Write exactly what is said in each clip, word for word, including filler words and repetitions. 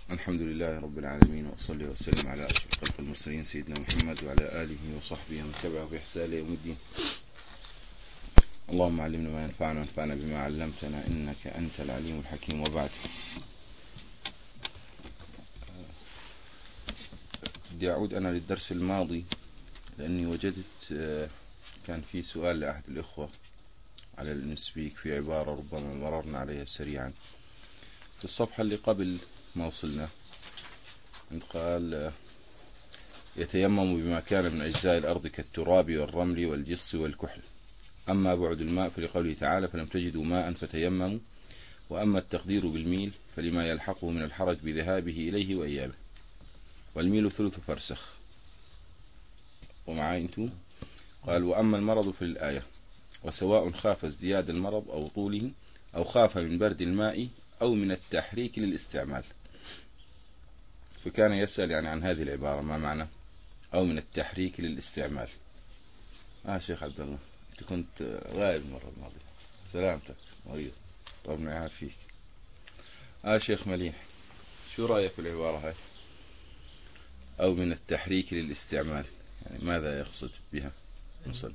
الحمد لله رب العالمين، وأصلي وسلم على أشرف خلق المرسلين سيدنا محمد وعلى آله وصحبه ومن تبعه بإحسان يوم الدين. اللهم علمنا ما ينفعنا وانفعنا بما علمتنا إنك أنت العليم الحكيم. وبعد، بدي أعود أنا للدرس الماضي لأني وجدت كان في سؤال لأحد الإخوة على الانسبيك في عبارة ربما مررنا عليها سريعا في الصفحة اللي قبل ما وصلنا، عند قال يتيمم بما كان من أجزاء الأرض كالتراب والرمل والجص والكحل، أما بعد الماء فلقوله تعالى فلم تجدوا ماء فتيمموا، وأما التقدير بالميل فلما يلحقه من الحرج بذهابه إليه وإيابه، والميل ثلث فرسخ. ومعاي انتم؟ قال وأما المرض في الآية وسواء خاف ازدياد المرض أو طوله أو خاف من برد الماء أو من التحريك للاستعمال. فكان يسأل يعني عن هذه العبارة ما معنى أو من التحريك للاستعمال. آه شيخ عبد الله أنت كنت غائب المرة الماضية، سلامتك مريض ربنا يعافيك. آه شيخ مليح، شو رأيك في العبارة هاي أو من التحريك للاستعمال؟ يعني ماذا يقصد بها مصنف؟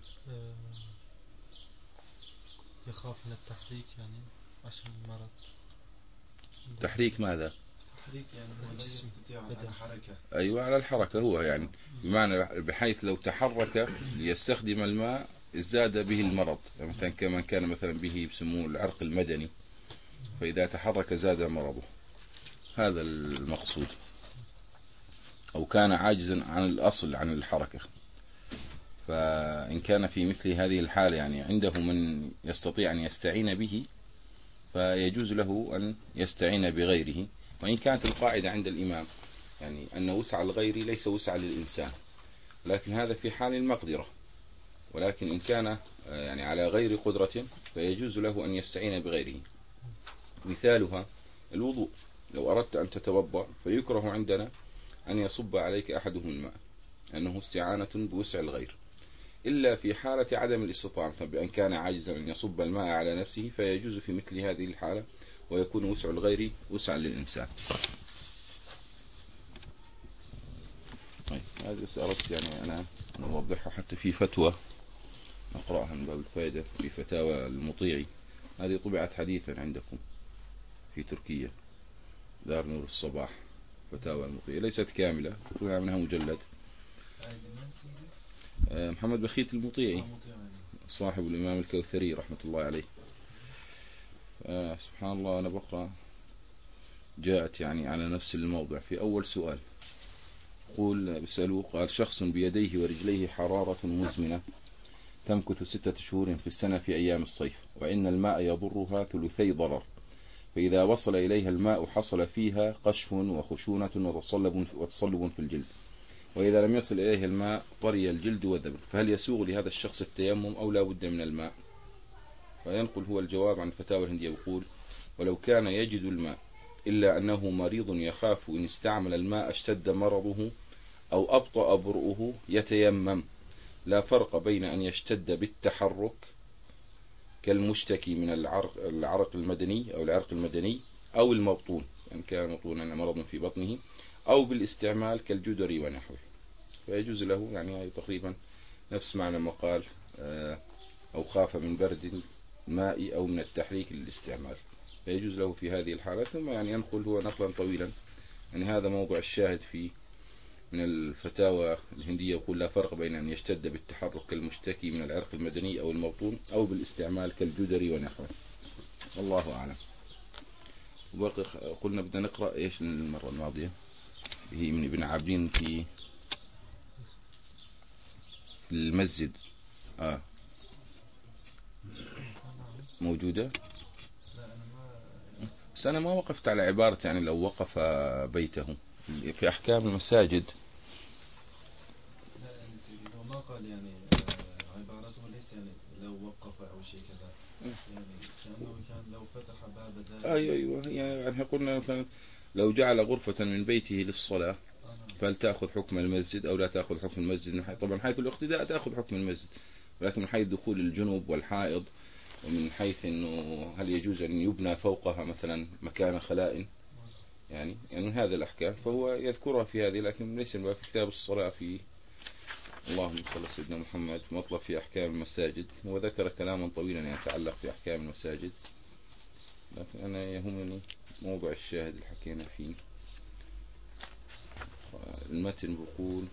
يخاف من التحريك يعني عشان المرض. تحريك ماذا؟ تحريك يعني هو لا يستطيع على الحركة. أيوة على الحركة، هو يعني بمعنى بحيث لو تحرك ليستخدم الماء ازداد به المرض، مثلا كما كان مثلا به بسموه العرق المدني، فإذا تحرك زاد مرضه، هذا المقصود. أو كان عاجزا عن الأصل عن الحركة، فإن كان في مثل هذه الحالة يعني عنده من يستطيع أن يستعين به فيجوز له أن يستعين بغيره. وإن كانت القاعدة عند الإمام يعني أن وسع الغير ليس وسع للإنسان، لكن هذا في حال المقدرة، ولكن إن كان يعني على غير قدرة فيجوز له أن يستعين بغيره. مثالها الوضوء، لو أردت أن تتوضأ فيكره عندنا أن يصب عليك أحدهم الماء، أنه استعانة بوسع الغير، إلا في حالة عدم الاستطاعة، بأن كان عاجزا أن يصب الماء على نفسه فيجوز في مثل هذه الحالة، ويكون وسع الغير وسعا للإنسان. طيب هذه أردت يعني أنا أوضحها حتى في فتوى أقرأها من باب الفائدة في فتاوى المطيعي، هذه طبعت حديثا عندكم في تركيا، دار نور الصباح، فتاوى المطيعي ليست كاملة، طبع منها مجلد. محمد بخيت المطيعي صاحب الإمام الكوثري رحمة الله عليه. آه سبحان الله، أنا بقرأ جاءت يعني على نفس الموضع في أول سؤال، قول بسألوه قال شخص بيديه ورجليه حرارة مزمنة تمكث ستة شهور في السنة في أيام الصيف، وإن الماء يضرها ثلثي ضرر، فإذا وصل إليها الماء حصل فيها قشف وخشونة وتصلب, وتصلب في الجلد، وإذا لم يصل إليها الماء طري الجلد وذبل، فهل يسوغ لهذا الشخص التيمم أو لا بد من الماء؟ فينقل هو الجواب عن فتاوى الهندية يقول ولو كان يجد الماء إلا أنه مريض يخاف إن استعمل الماء اشتد مرضه أو أبطأ برؤه يتيمم، لا فرق بين أن يشتد بالتحرك كالمشتكي من العرق, العرق المدني أو العرق المدني أو المبطون، يعني كان مبطونا مرض في بطنه، أو بالاستعمال كالجدري ونحوه، فيجوز له يعني تقريبا نفس معنى ما قال أو خاف من برد الماء أو من التحريك للاستعمال، فيجوز له في هذه الحالة. ثم يعني ينقل هو نقلا طويلا، يعني هذا موضوع الشاهد في من الفتاوى الهندية، يقول لا فرق بين أن يشتد بالتحرك كالمشتكي من العرق المدني أو المبطون أو بالاستعمال كالجدري ونحوه، والله أعلم. وبقي قلنا بدنا نقرأ إيش المرة الماضية، هي من ابن عابدين في المسجد آه موجودة، بس أنا ما وقفت على عبارة يعني لو وقف بيته في أحكام المساجد. لا يعني سيدي هو ما قال يعني عبارته ليس يعني لو وقف أو شيء كذا، يعني كأنه كان لو فتح باب دار. أيوة أيوة يعني احنا قلنا مثلا لو جعل غرفة من بيته للصلاة فهل تأخذ حكم المسجد أو لا تأخذ حكم المسجد؟ طبعا حيث الاقتداء تأخذ حكم المسجد، ولكن من حيث دخول الجنوب والحائض، ومن حيث أنه هل يجوز أن يبنى فوقها مثلا مكان خلاء، يعني يعني من هذه الأحكام فهو يذكرها في هذه، لكن ليس في كتاب الصلاة في اللهم صل على سيدنا محمد مطلب في أحكام المساجد، وذكر كلاما طويلا يتعلق في أحكام المساجد، لكن أنا يهمني موضع الشاهد اللي حكينا فيه. المتن بيقول: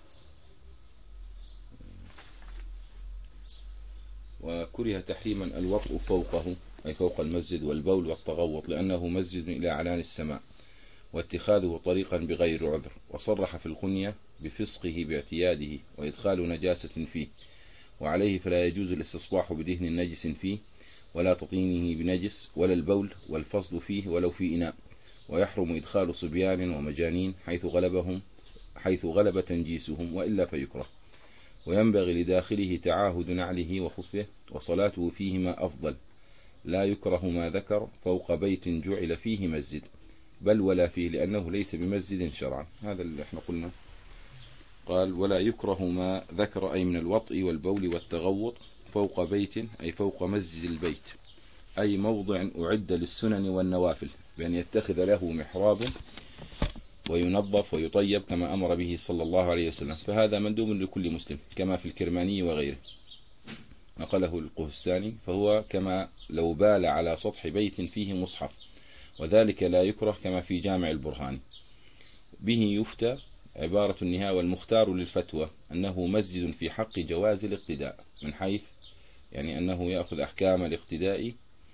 وكره تحريما الوطء فوقه أي فوق المسجد والبول والتغوط لأنه مسجد إلى علان السماء، واتخاذه طريقا بغير عذر، وصرح في الغنية بفسقه باعتياده وإدخال نجاسة فيه، وعليه فلا يجوز الاستصباح بدهن نجس فيه ولا تطينه بنجس ولا البول والفصل فيه ولو في إناء، ويحرم إدخال صبيان ومجانين حيث غلبهم حيث غلب تنجيسهم وإلا فيكره، وينبغي لداخله تعاهد نعله وخفه، وصلاته فيهما أفضل، لا يكره ما ذكر فوق بيت جعل فيه مسجد بل ولا فيه لأنه ليس بمسجد شرعا. هذا اللي احنا قلنا. قال: ولا يكره ما ذكر أي من الوطء والبول والتغوط فوق بيت أي فوق مسجد البيت، أي موضع أعد للسنن والنوافل، بأن يتخذ له محراب وينظف ويطيب كما أمر به صلى الله عليه وسلم، فهذا مندوب لكل مسلم كما في الكرماني وغيره، نقله القهستاني، فهو كما لو بال على سطح بيت فيه مصحف، وذلك لا يكره كما في جامع البرهاني. به يفتى عبارة النهاية والمختار للفتوى أنه مسجد في حق جواز الاقتداء، من حيث يعني أنه يأخذ أحكام الاقتداء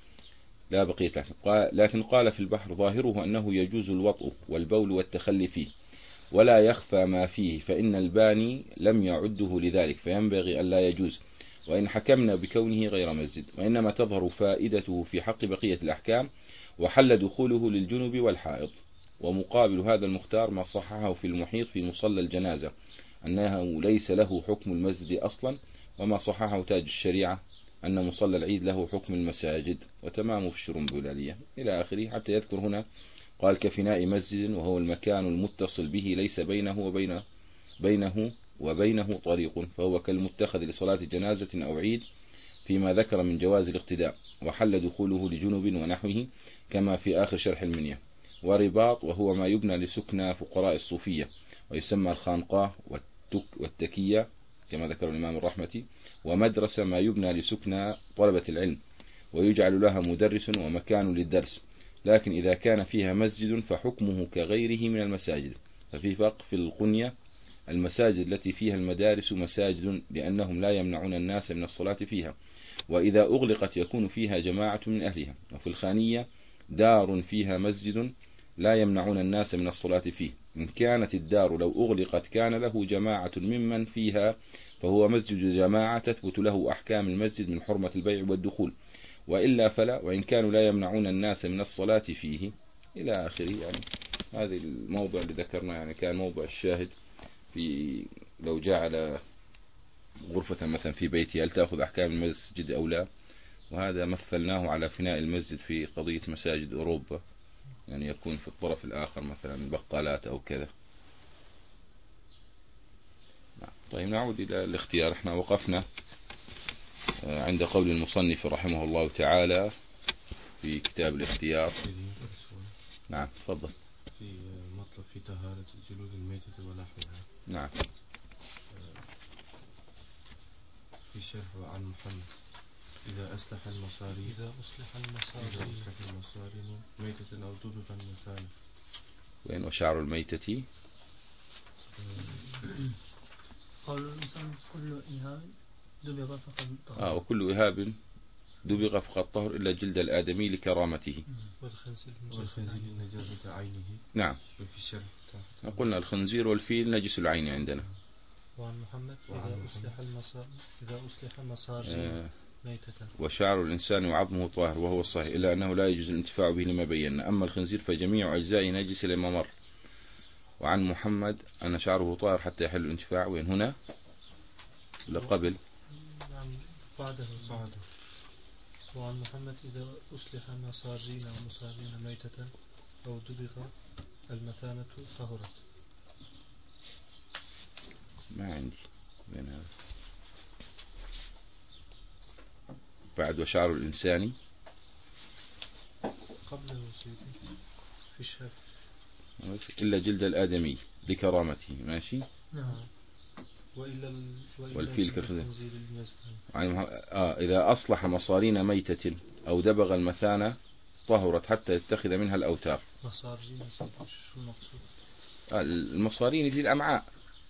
لا بقية لكن. لكن قال في البحر: ظاهره أنه يجوز الوطء والبول والتخلي فيه، ولا يخفى ما فيه، فإن الباني لم يعده لذلك فينبغي أن لا يجوز، وإن حكمنا بكونه غير مسجد، وإنما تظهر فائدته في حق بقية الأحكام، وحل دخوله للجنب والحائض. ومقابل هذا المختار ما صححه في المحيط في مصلى الجنازة أنه ليس له حكم المسجد أصلا، وما صححه تاج الشريعة أن مصلى العيد له حكم المساجد، وتمامه في الشرنبلالية إلى آخره، حتى يذكر هنا قال: كفناء مسجد وهو المكان المتصل به ليس بينه وبين بينه وبينه طريق، فهو كالمتخذ لصلاة جنازة أو عيد فيما ذكر من جواز الاقتداء، وحل دخوله لجنب ونحوه كما في آخر شرح المنية. ورباط وهو ما يبنى لسكنى فقراء الصوفية، ويسمى الخانقاه والتكية كما ذكر الإمام الرحمتي، ومدرسة ما يبنى لسكنى طلبة العلم ويجعل لها مدرس ومكان للدرس، لكن إذا كان فيها مسجد فحكمه كغيره من المساجد. ففي فرق في القنية: المساجد التي فيها المدارس مساجد لأنهم لا يمنعون الناس من الصلاة فيها، وإذا أغلقت يكون فيها جماعة من أهلها. وفي الخانية: دار فيها مسجد لا يمنعون الناس من الصلاة فيه، إن كانت الدار لو أغلقت كان له جماعة ممن فيها فهو مسجد جماعة تثبت له أحكام المسجد من حرمة البيع والدخول، وإلا فلا، وإن كانوا لا يمنعون الناس من الصلاة فيه إلى آخره. يعني هذا الموضع اللي ذكرنا يعني كان موضع الشاهد في لو جعل غرفة مثلا في بيته هل تأخذ أحكام المسجد أو لا، وهذا مثلناه على فناء المسجد في قضية مساجد أوروبا، يعني يكون في الطرف الآخر مثلا بقالات أو كذا. طيب نعود إلى الاختيار. احنا وقفنا عند قول المصنف رحمه الله تعالى في كتاب الاختيار. نعم تفضل. في مطلب في طهارة الجلود الميتة ونحوها. نعم. في شرح عن محمد: إذا أصلح المصاري إذا أصلح المصاري إذا أصلح المصاري ميتة أو دبغا مثالا. وين وشعر الميتة؟ قول الإنسان كل إهاب دبغ فقد طهر. آه وكل إهاب دبغ فقد طهر إلا جلد الآدمي لكرامته. والخنزير نجاسة عينه. نعم. وفي الشرح قلنا الخنزير والفيل نجس العين عندنا. وعن محمد: إذا أصلح المصاري إذا أصلح المصاري آه ميتة. وشعر الإنسان وعظمه طاهر وهو الصحيح، إلا أنه لا يجوز الانتفاع به لما بينا. أما الخنزير فجميع أجزاء نجس لما مر. وعن محمد أن شعره طاهر حتى يحل الانتفاع. وين هنا لقبل؟ نعم بعده بعده. وعن محمد: إذا أصلح مصارين ومصارين ميتة أو دبغ المثانة طهرت. ما عندي بين هذا. بعد وشعر الإنسان قبله سيدي في الشرح. إلا جلد الآدمي لكرامته. ماشي. نعم. وإلا ال... وإلا والفيل جلد كالخنزير. الخنزير المزمن. يعني آه إذا أصلح مصارين ميتة أو دبغ المثانة طهرت حتى يتخذ منها الأوتار. مصارين شو المقصود؟ آه المصارين في الأمعاء،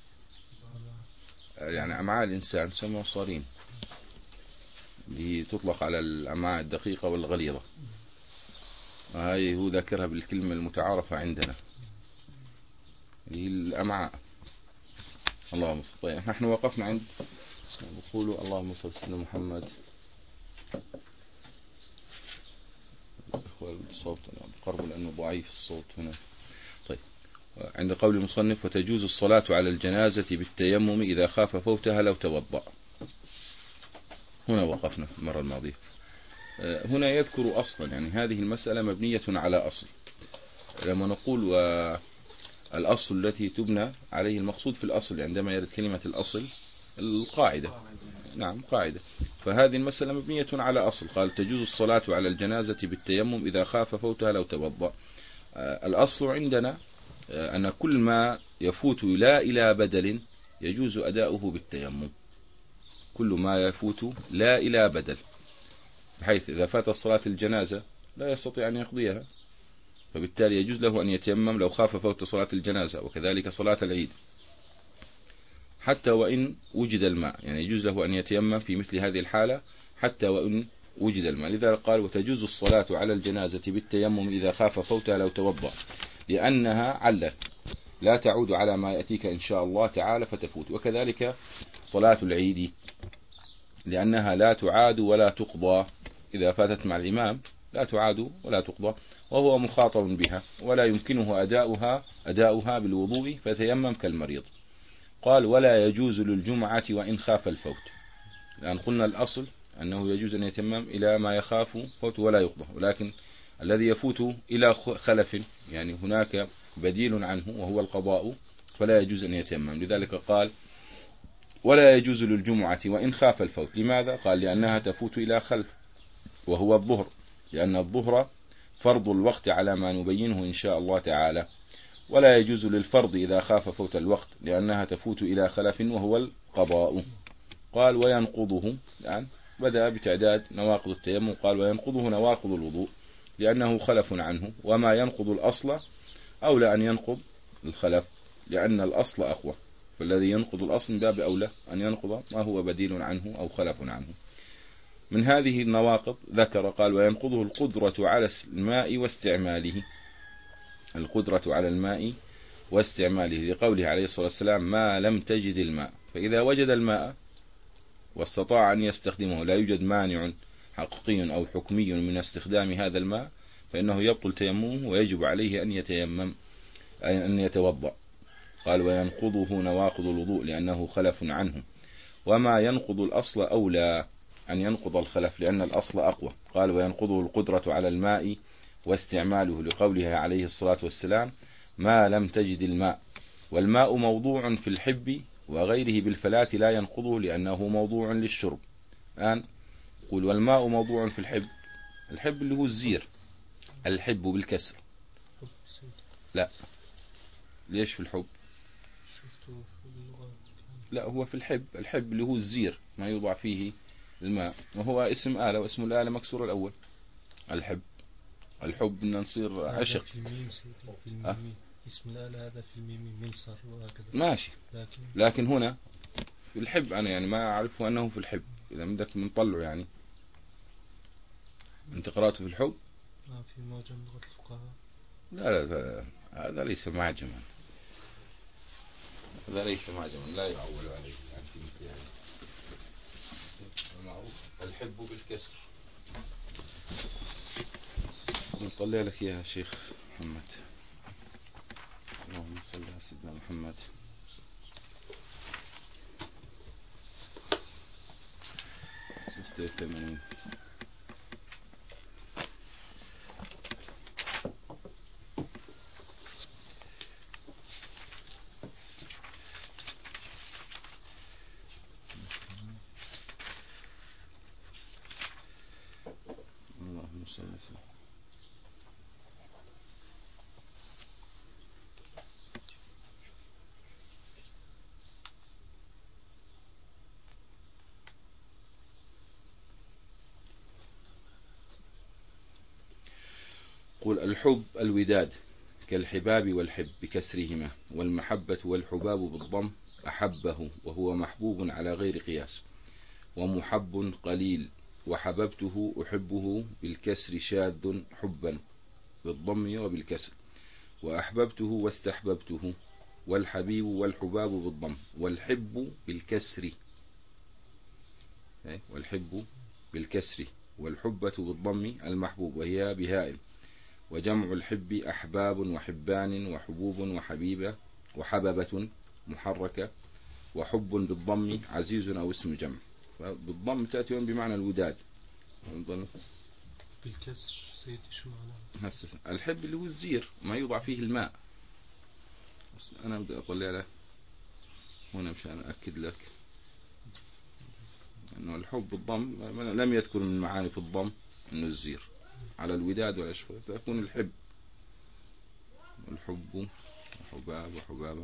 يعني أمعاء الإنسان تسمى مصارين، اللي تطلق على الأمعاء الدقيقة والغليظة. هاي هو ذاكرها بالكلمة المتعارفة عندنا اللي هي الأمعاء. اللهم صل. طيب نحن وقفنا عند بقولوا اللهم صل على محمد. الصوت قرب لأنه ضعيف الصوت هنا. طيب عند قول المصنف وتجوز الصلاة على الجنازة بالتيمم إذا خاف فوتها لو توضأ. هنا وقفنا المرة الماضية. هنا يذكر أصلا، يعني هذه المسألة مبنية على أصل. لما نقول والأصل التي تبنى عليه، المقصود في الأصل عندما يرد كلمة الأصل القاعدة. نعم قاعدة. فهذه المسألة مبنية على أصل. قال تجوز الصلاة على الجنازة بالتيمم إذا خاف فوتها لو توضأ. الأصل عندنا أن كل ما يفوت لا إلى بدل يجوز أداؤه بالتيمم. كل ما يفوت لا إلى بدل، بحيث إذا فات صلاة الجنازة لا يستطيع أن يقضيها، فبالتالي يجوز له أن يتيمم لو خاف فوت صلاة الجنازة. وكذلك صلاة العيد حتى وإن وجد الماء، يعني يجوز له أن يتيمم في مثل هذه الحالة حتى وإن وجد الماء. لذا قال وتجوز الصلاة على الجنازة بالتيمم إذا خاف فوتها لو توضأ، لأنها علة لا تعود على ما يأتيك إن شاء الله تعالى فتفوت. وكذلك صلاة العيد لأنها لا تعاد ولا تقضى، إذا فاتت مع الإمام لا تعاد ولا تقضى، وهو مخاطب بها ولا يمكنه أداؤها أداؤها بالوضوء فتيمم كالمريض. قال ولا يجوز للجمعة وإن خاف الفوت، لأن قلنا الأصل أنه يجوز أن يتيمم إلى ما يخاف فوت ولا يقضى، ولكن الذي يفوت إلى خلف يعني هناك بديل عنه وهو القضاء، فلا يجوز أن يتيمم. لذلك قال ولا يجوز للجمعة وإن خاف الفوت. لماذا؟ قال لأنها تفوت إلى خلف وهو الظهر، لأن الظهر فرض الوقت على ما نبينه إن شاء الله تعالى. ولا يجوز للفرض إذا خاف فوت الوقت لأنها تفوت إلى خلف وهو القضاء. قال وينقضه، يعني بدأ بتعداد نواقض التيمم. قال وينقضه نواقض الوضوء لأنه خلف عنه، وما ينقض الأصل أولى أن ينقض الخلف لأن الأصل أقوى، فالذي ينقض الأصل من باب أولى أن ينقض ما هو بديل عنه أو خلف عنه. من هذه النواقض ذكر قال وينقضه القدرة على الماء واستعماله، القدرة على الماء واستعماله لقوله عليه الصلاة والسلام ما لم تجد الماء. فإذا وجد الماء واستطاع أن يستخدمه لا يوجد مانع حقيقي أو حكمي من استخدام هذا الماء فإنه يبطل تيممه ويجب عليه أن يتيمم أن يتوضأ. قال وينقضه نواقض الوضوء لأنه خلف عنه، وما ينقض الأصل أولى أن ينقض الخلف لأن الأصل أقوى. قال وينقضه القدرة على الماء واستعماله لقوله عليه الصلاة والسلام ما لم تجد الماء. والماء موضوع في الحب وغيره بالفلاة لا ينقضه لأنه موضوع للشرب. الآن قل والماء موضوع في الحب، الحب اللي هو الزير، الحب بالكسر. لا ليش في الحب؟ شفته في اللغة. لا هو في الحب، الحب اللي هو الزير ما يوضع فيه الماء، وهو اسم آلة واسم الآلة مكسور الأول. الحب الحب بدنا نصير عشق في الميم سيدي في الميم أه؟ اسم الآلة هذا في الميم منصر وهكذا ماشي، لكن, لكن هنا في الحب أنا يعني ما أعرفه أنه في الحب. إذا بدك نطلعه يعني أنت قرأته في الحب؟ آه في معجم لغة الفقهاء. لا لا هذا ليس معجما، هذا ليس معجما لا يعول عليه يعني في مثل هذا. المعروف الحب بالكسر. نطلع لك إياها شيخ محمد. اللهم صل على سيدنا محمد. ستة وثمانين. اللهم صل على سيدنا يقول الحب الوداد كالحباب والحب بكسرهما، والمحبة والحباب بالضم أحبه وهو محبوب على غير قياس، ومحب قليل، وحببته أحبه بالكسر شاذ حبا بالضم وبالكسر، وأحببته واستحببته، والحبيب والحباب بالضم، والحب بالكسر، والحب بالكسر، والحبة بالضم المحبوب وهي بهائم، وجمع الحب أحباب وحبان وحبوب وحبيبة وحببة محركة، وحب بالضم عزيز أو اسم جمع. بالضم تأتي بمعنى الوداد. بالكسر سيدي شو معناه؟ الحب اللي هو الزير ما يوضع فيه الماء. أنا بدي أطلع على هنا مشان أأكد لك أنه الحب بالضم لم يذكر من معاني في الضم أنه الزير على الوداد ولا شيء، فيكون الحب الحب وحباب وحبابة.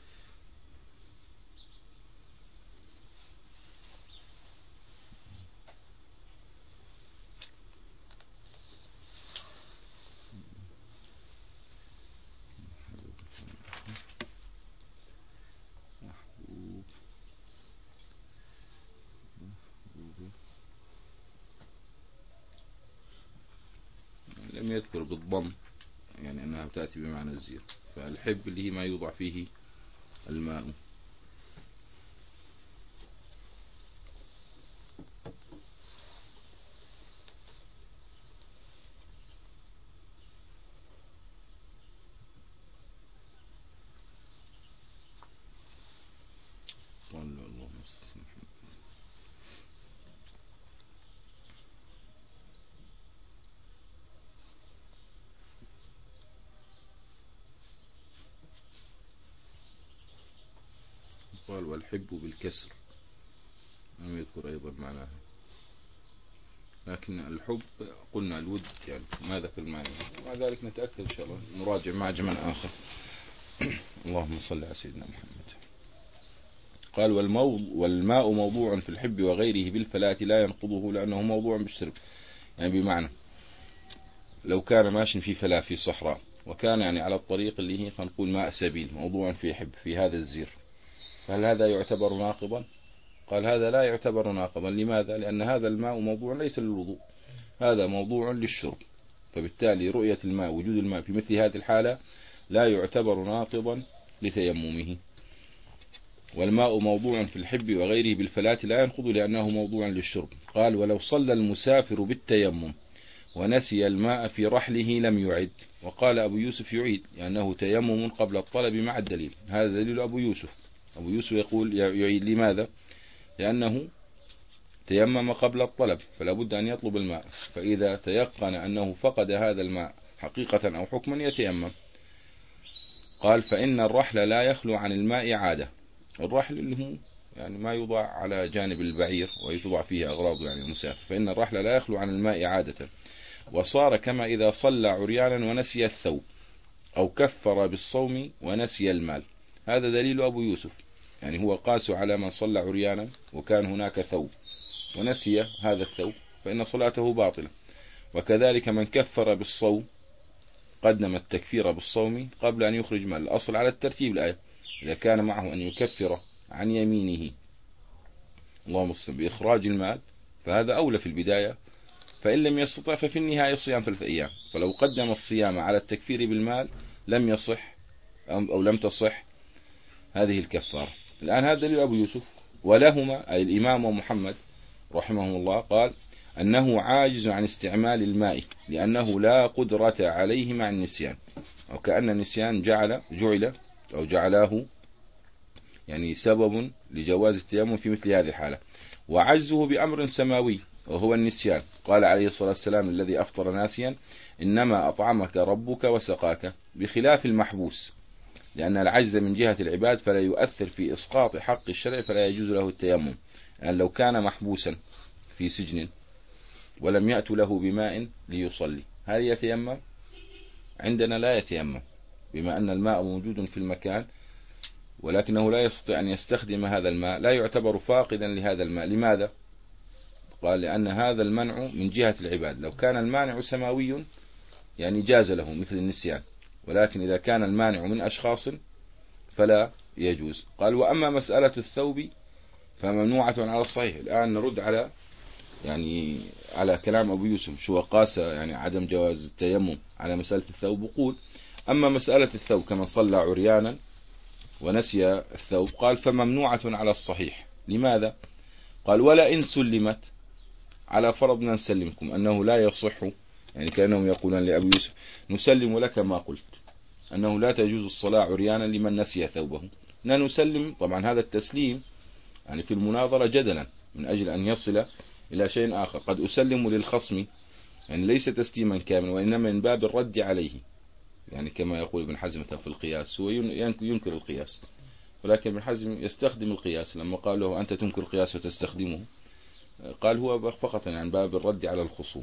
لم يذكر بالضم يعني أنها تأتي بمعنى الزير، فالحب اللي هي ما يوضع فيه الماء. قال والحب بالكسر لم يذكر أيضا معناها، لكن الحب قلنا الود يعني ما ذكر المعنى، ومع ذلك نتأكد إن شاء الله نراجع معجما آخر. اللهم صل على سيدنا محمد. قال والماء موضوع في الحب وغيره بالفلاة لا ينقضه لأنه موضوع بالشرب، يعني بمعنى لو كان ماشي في فلاة في صحراء وكان يعني على الطريق اللي هي خلينا نقول ماء سبيل موضوع في حب في هذا الزير، فهل هذا يعتبر ناقضا؟ قال هذا لا يعتبر ناقضا. لماذا؟ لأن هذا الماء موضوع ليس للوضوء، هذا موضوع للشرب، فبالتالي رؤية الماء وجود الماء في مثل هذه الحالة لا يعتبر ناقضا لتيممه. والماء موضوع في الحب وغيره بالفلاة لا ينقض لأنه موضوع للشرب. قال ولو صلى المسافر بالتيمم ونسي الماء في رحله لم يعد. وقال أبو يوسف يعيد لأنه تيمم قبل الطلب مع الدليل، هذا دليل أبو يوسف. أبو يوسف يقول يعيد. لماذا؟ لأنه تيمم قبل الطلب فلا بد أن يطلب الماء، فإذا تيقن أنه فقد هذا الماء حقيقة أو حكما يتيمم. قال فإن الرحل لا يخلو عن الماء عادة. الرحل اللي هو يعني ما يوضع على جانب البعير ويوضع فيه أغراض يعني المسافر، فإن الرحل لا يخلو عن الماء عادة. وصار كما إذا صلى عريانا ونسي الثوب أو كفر بالصوم ونسي المال. هذا دليل أبو يوسف، يعني هو قاس على من صلى عريانا وكان هناك ثوب ونسي هذا الثوب فإن صلاته باطلة. وكذلك من كفر بالصوم قدم التكفير بالصوم قبل أن يخرج مال. الأصل على الترتيب الآية، إذا كان معه أن يكفر عن يمينه اللهم صل بإخراج المال فهذا أولى في البداية، فإن لم يستطع ففي النهاية صيام ثلاثة أيام. فلو قدم الصيام على التكفير بالمال لم يصح أو لم تصح هذه الكفارة. الآن هذا دليل أبو يوسف. ولهما أي الإمام ومحمد رحمه الله قال أنه عاجز عن استعمال الماء لأنه لا قدرة عليه مع النسيان، أو كأن النسيان جعل جعل أو جعله يعني سبب لجواز التيمم في مثل هذه الحالة. وعجزه بأمر سماوي وهو النسيان. قال عليه الصلاة والسلام الذي أفطر ناسيا إنما أطعمك ربك وسقاك، بخلاف المحبوس، لأن العجز من جهة العباد فلا يؤثر في إسقاط حق الشرع فلا يجوز له التيمم. يعني لو كان محبوسا في سجن ولم يأت له بماء ليصلي هل يتيمم؟ عندنا لا يتيمم، بما أن الماء موجود في المكان ولكنه لا يستطيع أن يستخدم هذا الماء، لا يعتبر فاقدا لهذا الماء. لماذا؟ قال لأن هذا المنع من جهة العباد. لو كان المانع سماوي يعني جاز له مثل النسيان، ولكن إذا كان المانع من أشخاص فلا يجوز. قال وأما مسألة الثوب فممنوعة على الصحيح. الآن نرد على يعني على كلام أبو يوسف شو قاس يعني عدم جواز التيمم على مسألة الثوب. بقول أما مسألة الثوب كمن صلى عريانا ونسي الثوب، قال فممنوعة على الصحيح. لماذا؟ قال ولا إن سلمت، على فرض نسلمكم أنه لا يصح، يعني كأنهم يقولون لأبو يوسف نسلم لك ما قلت أنه لا تجوز الصلاة عريانا لمن نسي ثوبه. لا نسلم، طبعا هذا التسليم يعني في المناظرة جدلا من أجل أن يصل إلى شيء آخر. قد أسلم للخصم، يعني ليس تسليما كاملا، وإنما من باب الرد عليه، يعني كما يقول ابن حزم في القياس، هو ينكر القياس، ولكن ابن حزم يستخدم القياس. لما قال له أنت تنكر القياس وتستخدمه، قال هو فقط يعني باب الرد على الخصوم.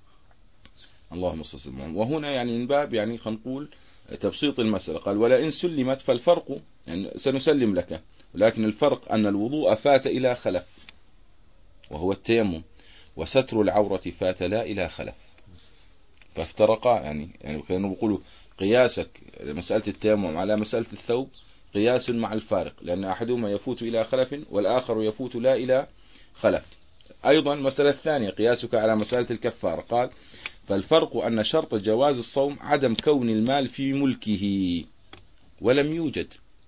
اللهم صل وسلم. وهنا يعني من باب يعني خلينا نقول تبسيط المسألة. قال ولا إن سلمت، فالفرق يعني سنسلم لك، ولكن الفرق أن الوضوء فات إلى خلف وهو التيمم، وستر العورة فات لا إلى خلف، فافترقا. يعني يعني كانوا بيقولوا قياسك مسألة التيمم على مسألة الثوب قياس مع الفارق، لأن أحدهما يفوت إلى خلف والآخر يفوت لا إلى خلف. أيضا مسألة الثانية قياسك على مسألة الكفارة، قال فالفرق أن شرط جواز الصوم عدم كون المال في ملكه ولم يوجد.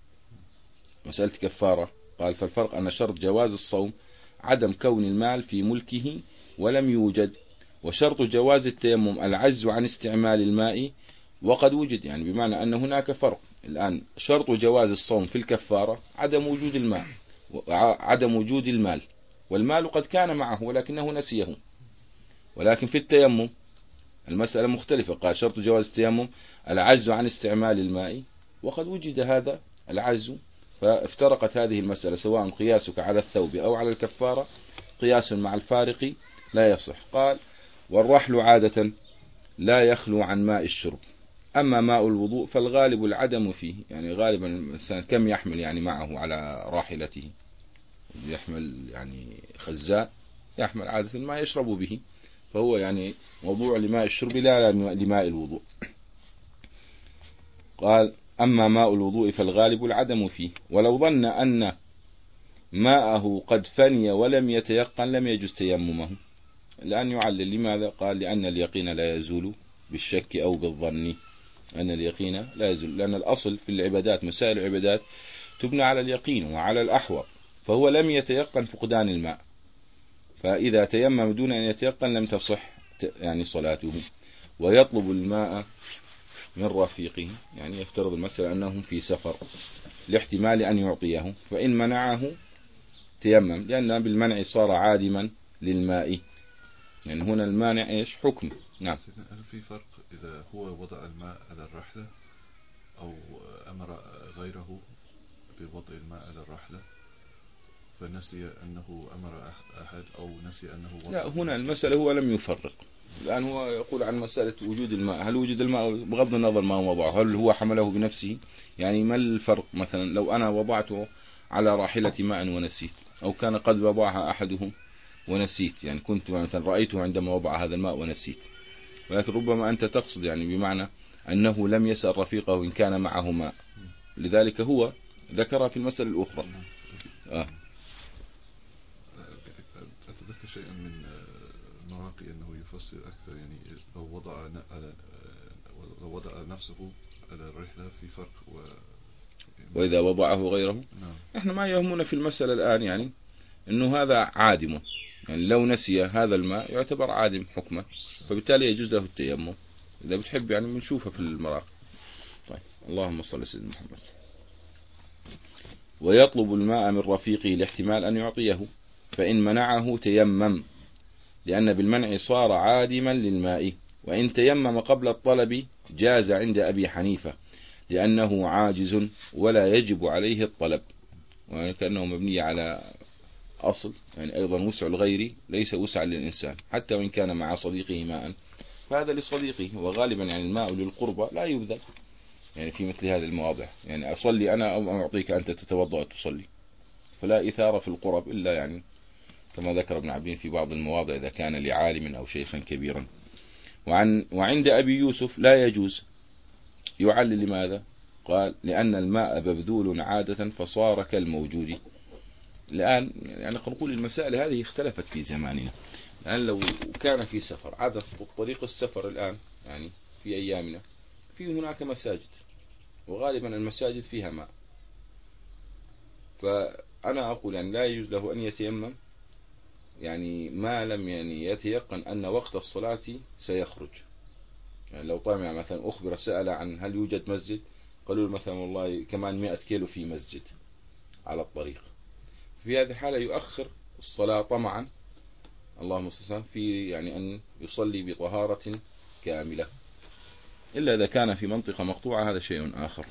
مسألة كفارة قال فالفرق أن شرط جواز الصوم عدم كون المال في ملكه ولم يوجد، وشرط جواز التيمم العجز عن استعمال الماء وقد وجد. يعني بمعنى أن هناك فرق. الآن شرط جواز الصوم في الكفارة عدم وجود الماء، عدم وجود المال، والمال قد كان معه ولكنه نسيه. ولكن في التيمم المسألة مختلفة، قال شرط جواز التيمم العجز عن استعمال الماء وقد وجد هذا العجز، فافترقت هذه المسألة، سواء قياسك على الثوب أو على الكفارة قياس مع الفارق لا يصح. قال والرحل عادة لا يخلو عن ماء الشرب، أما ماء الوضوء فالغالب العدم فيه. يعني غالبا الإنسان كم يحمل يعني معه على راحلته؟ يحمل يعني خزان، يحمل عادة ما يشرب به، فهو يعني موضوع لماء الشرب لا لماء الوضوء. قال أما ماء الوضوء فالغالب العدم فيه، ولو ظن أن ماءه قد فني ولم يتيقن لم يجوز تيممه. الآن يعلل لماذا؟ قال لأن اليقين لا يزول بالشك أو بالظن، أن اليقين لا يزول، لأن الأصل في العبادات مسائل العبادات تبنى على اليقين وعلى الأحوط، فهو لم يتيقن فقدان الماء، فإذا تيمم دون أن يتيقن لم تصح يعني صلاته. ويطلب الماء من رفيقه، يعني يفترض المسألة أنهم في سفر لاحتمال أن يعطيه، فإن منعه تيمم، لأن بالمنع صار عادما للماء. يعني هنا المانع إيش حكم. نعم. هل في فرق إذا هو وضع الماء على الرحلة أو أمر غيره بوضع الماء على الرحلة فنسي أنه أمر أحد أو نسي أنه وضع؟ لا، هنا المسألة هو لم يفرق. الآن هو يقول عن مسألة وجود الماء، هل وجود الماء بغض النظر ما وضعه، هل هو حمله بنفسه؟ يعني ما الفرق مثلا لو أنا وضعته على راحلة ماء ونسيت، أو كان قد وضعها أحدهم ونسيت، يعني كنت مثلا رأيته عندما وضع هذا الماء ونسيت، ولكن ربما أنت تقصد يعني بمعنى أنه لم يسأل رفيقه إن كان معه ماء، لذلك هو ذكرها في المسألة الأخرى. آه. أتذكر شيئا من مراقي أنه يفسر أكثر، يعني لو وضع على لو وضع نفسه على الرحلة في فرق و... وإذا وضعه غيره. نعم. إحنا ما يهمنا في المسألة الآن يعني إنه هذا عادم، يعني لو نسي هذا الماء يعتبر عادم حكمه، فبالتالي يجوز له التيمم. إذا بتحب يعني بنشوفه في المراقي. طيب، اللهم صل على سيدنا محمد. ويطلب الماء من رفيقه لاحتمال أن يعطيه، فإن منعه تيمم، لأن بالمنع صار عادما للماء. وإن تيمم قبل الطلب جاز عند أبي حنيفة، لأنه عاجز ولا يجب عليه الطلب، وكأنه مبني على أصل يعني أيضا وسع الغير ليس وسعا للإنسان، حتى وإن كان مع صديقه ماء فهذا لصديقه، وغالبا يعني الماء للقربى لا يبذل يعني في مثل هذه المواضع. يعني أصلي أنا أو أعطيك أنت تتوضأ تصلي، فلا إثارة في القرب إلا يعني كما ذكر ابن عبدين في بعض المواضع إذا كان لعالم أو شيخا كبيرا. وعن وعند أبي يوسف لا يجوز. يعلل لماذا؟ قال لأن الماء مبذول عادة فصار كالموجود. الآن يعني نقول المسائل هذه اختلفت في زماننا. الآن لو كان في سفر، عادة طريق السفر الآن يعني في أيامنا في هناك مساجد، وغالبا المساجد فيها ماء، فأنا أقول يعني لا يجوز له أن يتيمم يعني ما لم يعني يتيقن أن وقت الصلاة سيخرج. يعني لو طمع مثلا أخبر سأل عن هل يوجد مسجد، قالوا مثلا والله كمان مئة كيلو في مسجد على الطريق، في هذه الحالة يؤخر الصلاة طمعا اللهم صل في يعني أن يصلي بطهارة كاملة، إلا إذا كان في منطقة مقطوعة هذا شيء آخر.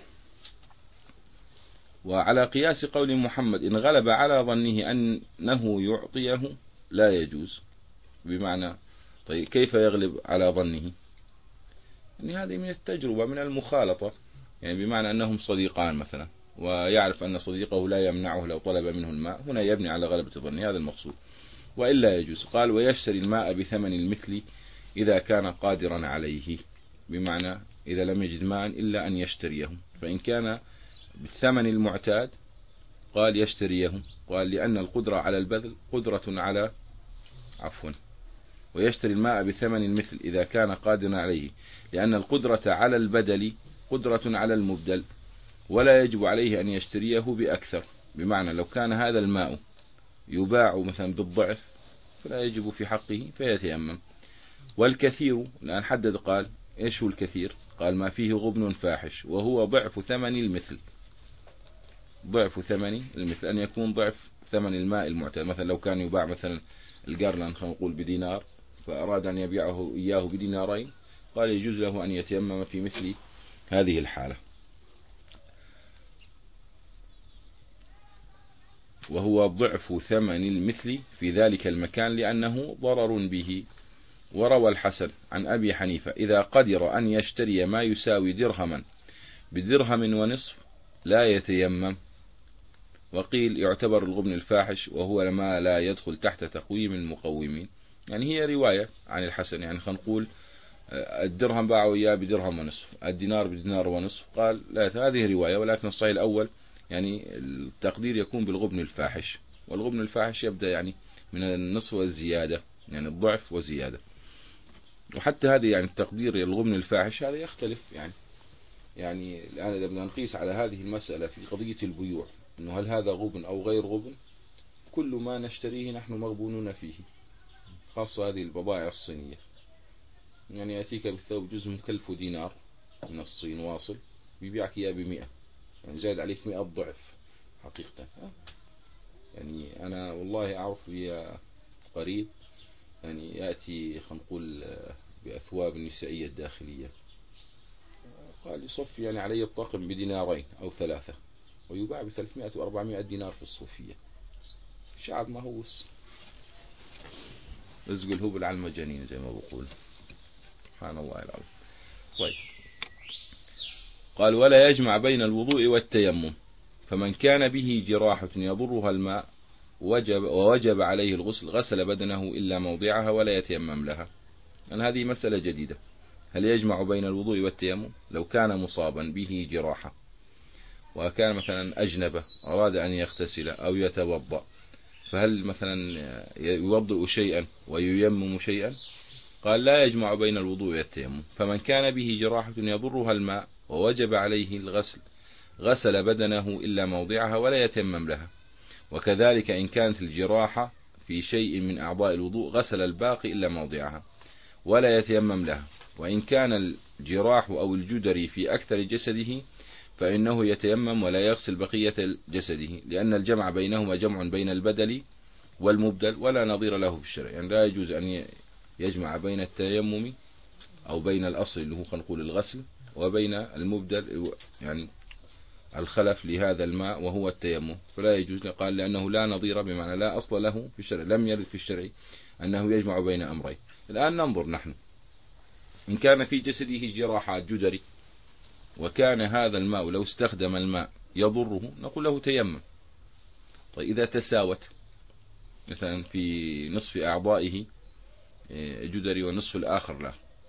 وعلى قياس قول محمد إن غلب على ظنه أنه يعطيه لا يجوز، بمعنى طيب كيف يغلب على ظنه؟ يعني هذه من التجربة من المخالطة، يعني بمعنى أنهم صديقان مثلا ويعرف أن صديقه لا يمنعه لو طلب منه الماء، هنا يبني على غلبة ظنه، هذا المقصود. وإلا يجوز. قال ويشتري الماء بثمن المثل إذا كان قادرا عليه، بمعنى إذا لم يجد ماء إلا أن يشتريه، فإن كان بالثمن المعتاد قال يشتريه، قال لأن القدرة على البذل قدرة على عفوا ويشتري الماء بثمن المثل إذا كان قادرا عليه، لأن القدرة على البدل قدرة على المبدل، ولا يجب عليه أن يشتريه بأكثر، بمعنى لو كان هذا الماء يباع مثلا بالضعف فلا يجب في حقه فيتيمم. والكثير الآن حدد قال إيش هو الكثير؟ قال ما فيه غبن فاحش وهو ضعف ثمن المثل. ضعف ثمن المثل أن يكون ضعف ثمن الماء المعتاد، مثلا لو كان يباع مثلا القرن خلينا نقول بدينار فأراد أن يبيعه إياه بدينارين، قال يجوز له أن يتيمم في مثل هذه الحالة. وهو ضعف ثمن المثل في ذلك المكان لأنه ضرر به. وروى الحسن عن أبي حنيفة إذا قدر أن يشتري ما يساوي درهما بدرهم ونصف لا يتيمم. وقيل يعتبر الغبن الفاحش وهو ما لا يدخل تحت تقويم المقومين. يعني هي رواية عن الحسن، يعني خلينا نقول الدرهم باعوا إياه بدرهم ونصف، الدينار بدينار ونصف، قال لا هذه رواية، ولكن الصحيح الأول يعني التقدير يكون بالغبن الفاحش، والغبن الفاحش يبدأ يعني من النصف والزيادة، يعني الضعف وزيادة. وحتى هذه يعني التقدير الغبن الفاحش هذا يختلف، يعني يعني الآن إذا بدنا نقيس على هذه المسألة في قضية البيوع إنه هل هذا غبن أو غير غبن، كل ما نشتريه نحن مغبونون فيه، خاصة هذه البضائع الصينية. يعني يأتيك بالثوب جزء مكلف دينار من الصين واصل بيبيعك إياه بمئة، يعني زايد عليك مئة ضعف حقيقة. يعني أنا والله أعرف لي قريب يعني يأتي خلينا نقول بأثواب النسائية الداخلية، قال يصفي يعني علي الطاقم بدينارين أو ثلاثة ويباع بثلاثمائة وأربعمائة دينار في الصوفية. شعب ما هو رزق الهبل على المجانين زي ما بقول، سبحان الله العظيم. طيب قال ولا يجمع بين الوضوء والتيمم، فمن كان به جراحة يضرها الماء وجب ووجب عليه الغسل غسل بدنه إلا موضعها ولا يتيمم لها. يعني هذه مسألة جديدة، هل يجمع بين الوضوء والتيمم؟ لو كان مصابا به جراحة وكان مثلا أجنبه أراد أن يغتسل أو يتوضأ، فهل مثلا يوضئ شيئا وييمم شيئا؟ قال لا يجمع بين الوضوء والتيمم. فمن كان به جراحة يضرها الماء ووجب عليه الغسل غسل بدنه إلا موضعها ولا يتيمم لها. وكذلك إن كانت الجراحة في شيء من أعضاء الوضوء غسل الباقي إلا موضعها ولا يتيمم لها. وإن كان الجراح أو الجدري في أكثر جسده فإنه يتيمم ولا يغسل بقية جسده، لأن الجمع بينهما جمع بين البدل والمبدل ولا نظير له في الشرع. يعني لا يجوز أن يجمع بين التيمم أو بين الأصل اللي هو خلينا نقول الغسل وبين المبدل يعني الخلف لهذا الماء وهو التيمم، فلا يجوز. قال لأنه لا نظير بمعنى لا أصل له في الشرع، لم يرد في الشرع أنه يجمع بين أمرين. الآن ننظر نحن إن كان في جسده جراحات جدري وكان هذا الماء لو استخدم الماء يضره نقول له تيمم. طيب إذا تساوت مثلا في نصف أعضائه جدري ونصف الآخر له،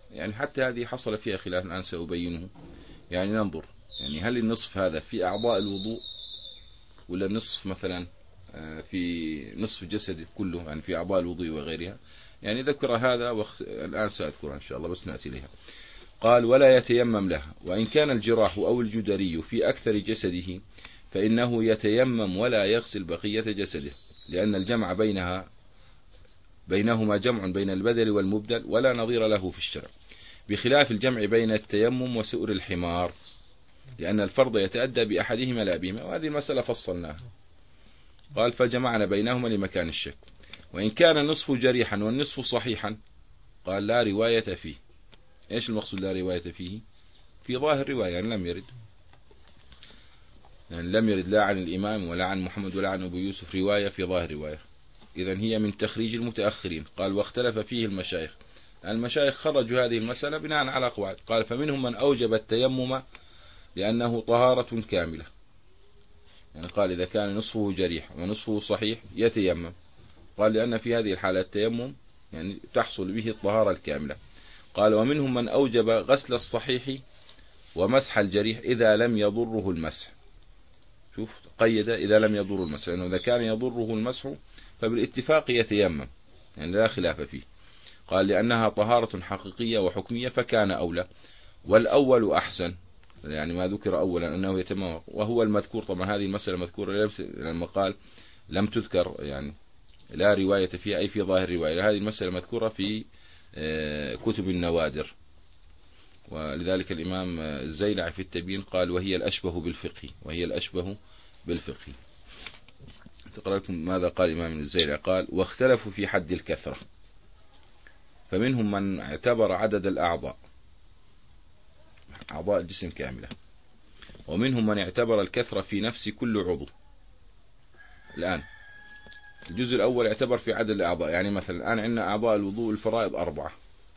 يعني حتى هذه حصل فيها خلاف الآن سأبينه. يعني ننظر يعني هل النصف هذا في أعضاء الوضوء ولا النصف مثلا في نصف جسد كله، يعني في أعضاء الوضوء وغيرها. يعني ذكر هذا وخ... الآن سأذكرها إن شاء الله بس نأتي لها. قال ولا يتيمم لها، وإن كان الجراح أو الجدري في أكثر جسده فإنه يتيمم ولا يغسل بقية جسده، لأن الجمع بينها بينهما جمع بين البدل والمبدل ولا نظير له في الشرع، بخلاف الجمع بين التيمم وسؤر الحمار، لأن الفرض يتأدى بأحدهما لا بهما، وهذه المسألة فصلناها. قال فجمعنا بينهما لمكان الشك. وإن كان النصف جريحا والنصف صحيحا قال لا رواية فيه. إيش المقصود لا رواية فيه؟ في ظاهر رواية، يعني لم يرد يعني لم يرد لا عن الإمام ولا عن محمد ولا عن أبو يوسف رواية في ظاهر رواية، إذن هي من تخريج المتأخرين. قال واختلف فيه المشايخ، المشايخ خرجوا هذه المسألة بناء على قواعد. قال فمنهم من أوجب التيمم لأنه طهارة كاملة، يعني قال إذا كان نصفه جريح ونصفه صحيح يتيمم، قال لأن في هذه الحالة التيمم يعني تحصل به الطهارة الكاملة. قال ومنهم من أوجب غسل الصحيح ومسح الجريح إذا لم يضره المسح. شوف قيد إذا لم يضر المسح، لأنه إذا كان يضره المسح فبالاتفاق يتيمم، يعني لا خلاف فيه. قال لأنها طهارة حقيقية وحكمية فكان أولى، والأول أحسن، يعني ما ذكر أولا أنه يتيمم وهو المذكور. طبعا هذه المسألة مذكورة لما قال لم تذكر يعني لا رواية فيها أي في ظاهر رواية، هذه المسألة مذكورة في كتب النوادر، ولذلك الإمام الزيلعي في التبيين قال وهي الأشبه بالفقه، وهي الأشبه بالفقه. تقرأ لكم ماذا قال الإمام الزيلعي. قال واختلفوا في حد الكثرة، فمنهم من اعتبر عدد الأعضاء أعضاء الجسم كاملة، ومنهم من اعتبر الكثرة في نفس كل عضو. الآن الجزء الأول اعتبر في عدد الأعضاء، يعني مثلا الآن عندنا أعضاء الوضوء الفرائض أربعة،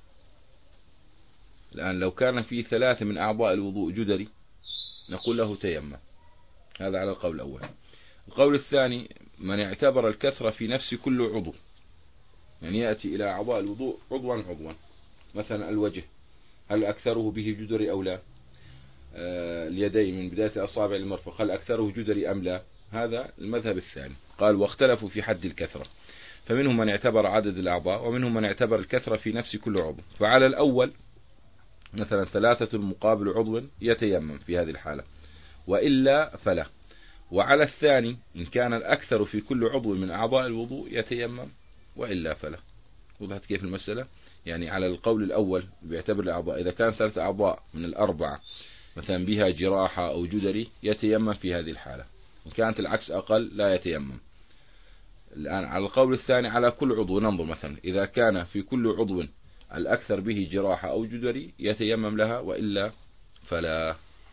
الآن لو كان في ثلاثة من أعضاء الوضوء جدري نقول له تيمم، هذا على القول الأول. القول الثاني من اعتبر الكثرة في نفس كل عضو، يعني يأتي إلى أعضاء الوضوء عضوا عضوا، مثلا الوجه هل أكثره به جدري أو لا، آه اليدين من بداية الأصابع للمرفق هل أكثره جدري أم لا، هذا المذهب الثاني. قال واختلفوا في حد الكثرة، فمنهم من اعتبر عدد الأعضاء ومنهم من اعتبر الكثرة في نفس كل عضو. فعلى الأول مثلا ثلاثة مقابل عضو يتيمم في هذه الحالة وإلا فلا. وعلى الثاني إن كان الأكثر في كل عضو من أعضاء الوضوء يتيمم وإلا فلا. وضحت كيف المسألة؟ يعني على القول الأول بيعتبر الأعضاء إذا كان ثلاثة أعضاء من الأربعة مثلا بها جراحة أو جدري يتيمم في هذه الحالة، إن كانت العكس أقل لا يتيمم. الآن على القول الثاني على كل عضو ننظر، مثلا إذا كان في كل عضو الأكثر به جراحة أو جدري يتيمم لها وإلا فلا.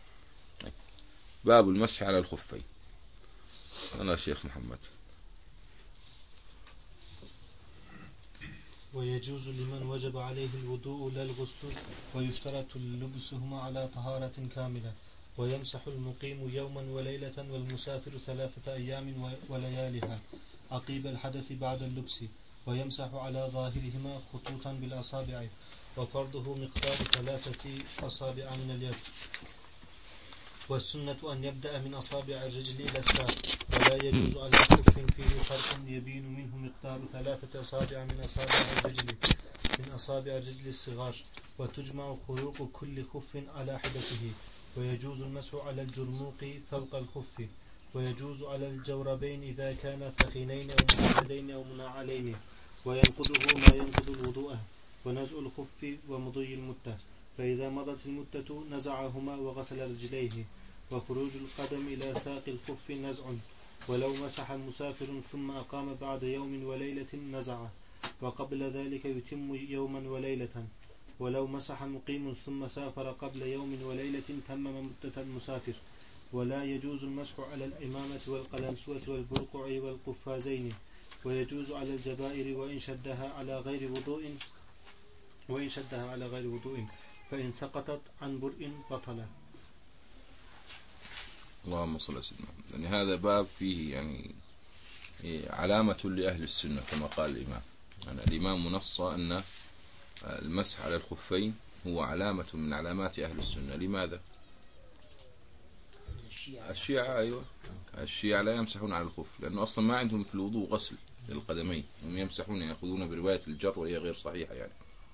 باب المسح على الخفين. أنا الشيخ محمد. ويجوز لمن وجب عليه الوضوء لا الغسل، ويشترط لبسهما على طهارة كاملة. ويمسح المقيم يوما وليلة والمسافر ثلاثة أيام وليالها عقيب الحدث بعد اللبس، ويمسح على ظاهرهما خطوطا بالأصابع، وفرضه مقدار ثلاثة أصابع من اليد. والسنة أن يبدأ من أصابع الرجل إلى الساق، ولا يجوز على خف فيه فرق يبين منه مقدار ثلاثة أصابع من أصابع الرجل من أصابع الرجل الصغار، وتجمع خروق كل خف على حدته. ويجوز المسح على الجرموق فوق الخف، ويجوز على الجوربين إذا كان ثخينين أو مقعدين أو منعلين، وينقضه ما ينقض الوضوء، ونزع الخف ومضي المدة، فإذا مضت المدة نزعهما وغسل رجليه. وخروج القدم إلى ساق الخف نزع، ولو مسح مسافر ثم أقام بعد يوم وليلة نزعه، وقبل ذلك يتم يوما وليلة. ولو مسح مقيم ثم سافر قبل يوم وليلة تمم مدة المسافر. ولا يجوز المسح على الإمامة والقلنسوة والبرقع والقفازين. ويجوز على الجبائر وإن شدها على غير وضوء وإن شدها على غير وضوء فإن سقطت عن برء بطل. اللهم صل على سيدنا محمد. يعني هذا باب فيه يعني علامة لأهل السنة كما قال الإمام، يعني الإمام منص أن المسح على الخفين هو علامة من علامات أهل السنة. لماذا؟ الشيعة أيوة الشيعة لا يمسحون على الخف، لأنه أصلا ما عندهم في الوضوء غسل للقدمين، هم يمسحون يأخذون برواية الجر وهي غير صحيحة يعني.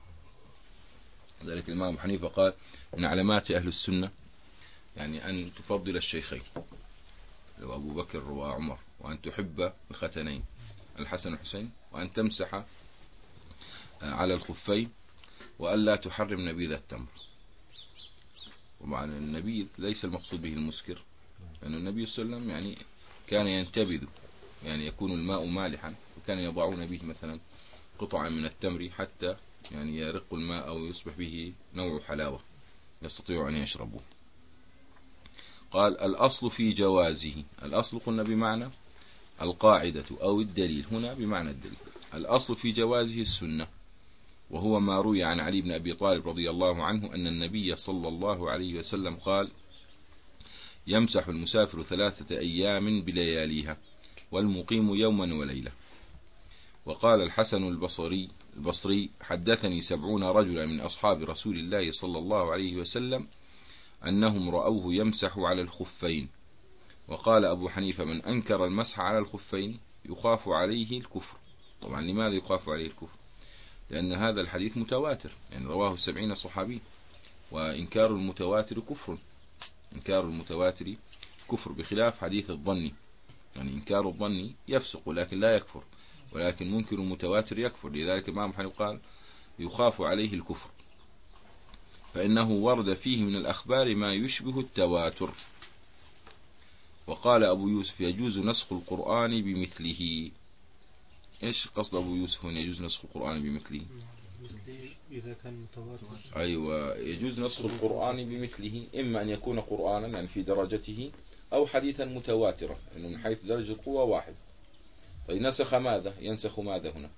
ذلك الإمام حنيفة قال من علامات أهل السنة يعني أن تفضل الشيخين أبو بكر وعمر، وأن تحب الختنين الحسن والحسين، وأن تمسح على الخفين، وألا تحرم نبيذ التمر. طبعا النبيذ ليس المقصود به المسكر، لأن النبي صلى الله عليه وسلم يعني كان ينتبذ، يعني يكون الماء مالحا، وكان يضعون به مثلا قطعا من التمر حتى يعني يرق الماء أو يصبح به نوع حلاوة يستطيع أن يشربه. قال الأصل في جوازه، الأصل قلنا بمعنى القاعدة أو الدليل، هنا بمعنى الدليل. الأصل في جوازه السنة، وهو ما روي عن علي بن أبي طالب رضي الله عنه أن النبي صلى الله عليه وسلم قال يمسح المسافر ثلاثة أيام بلياليها والمقيم يوما وليلة. وقال الحسن البصري البصري حدثني سبعون رجلا من أصحاب رسول الله صلى الله عليه وسلم أنهم رأوه يمسح على الخفين. وقال أبو حنيفة من أنكر المسح على الخفين يخاف عليه الكفر. طبعا لماذا يخاف عليه الكفر؟ لأن هذا الحديث متواتر، يعني رواه السبعين صحابي، وإنكار المتواتر كفر، إنكار المتواتر كفر، بخلاف حديث الظن، يعني إنكار الظن يفسق ولكن لا يكفر، ولكن منكر المتواتر يكفر. لذلك الإمام حنيفة قال يخاف عليه الكفر، فإنه ورد فيه من الأخبار ما يشبه التواتر. وقال أبو يوسف يجوز نسخ القرآن بمثله. إيش قصد أبو يوسف هنا يجوز نسخ القرآن بمثله؟ إذا كان متواتر. أيوة يجوز نسخ القرآن بمثله، إما أن يكون قرآنا يعني في درجته، أو حديثا متواترا إنه من حيث درجة القوة واحد. طيب نسخ ماذا؟ ينسخ ماذا هنا؟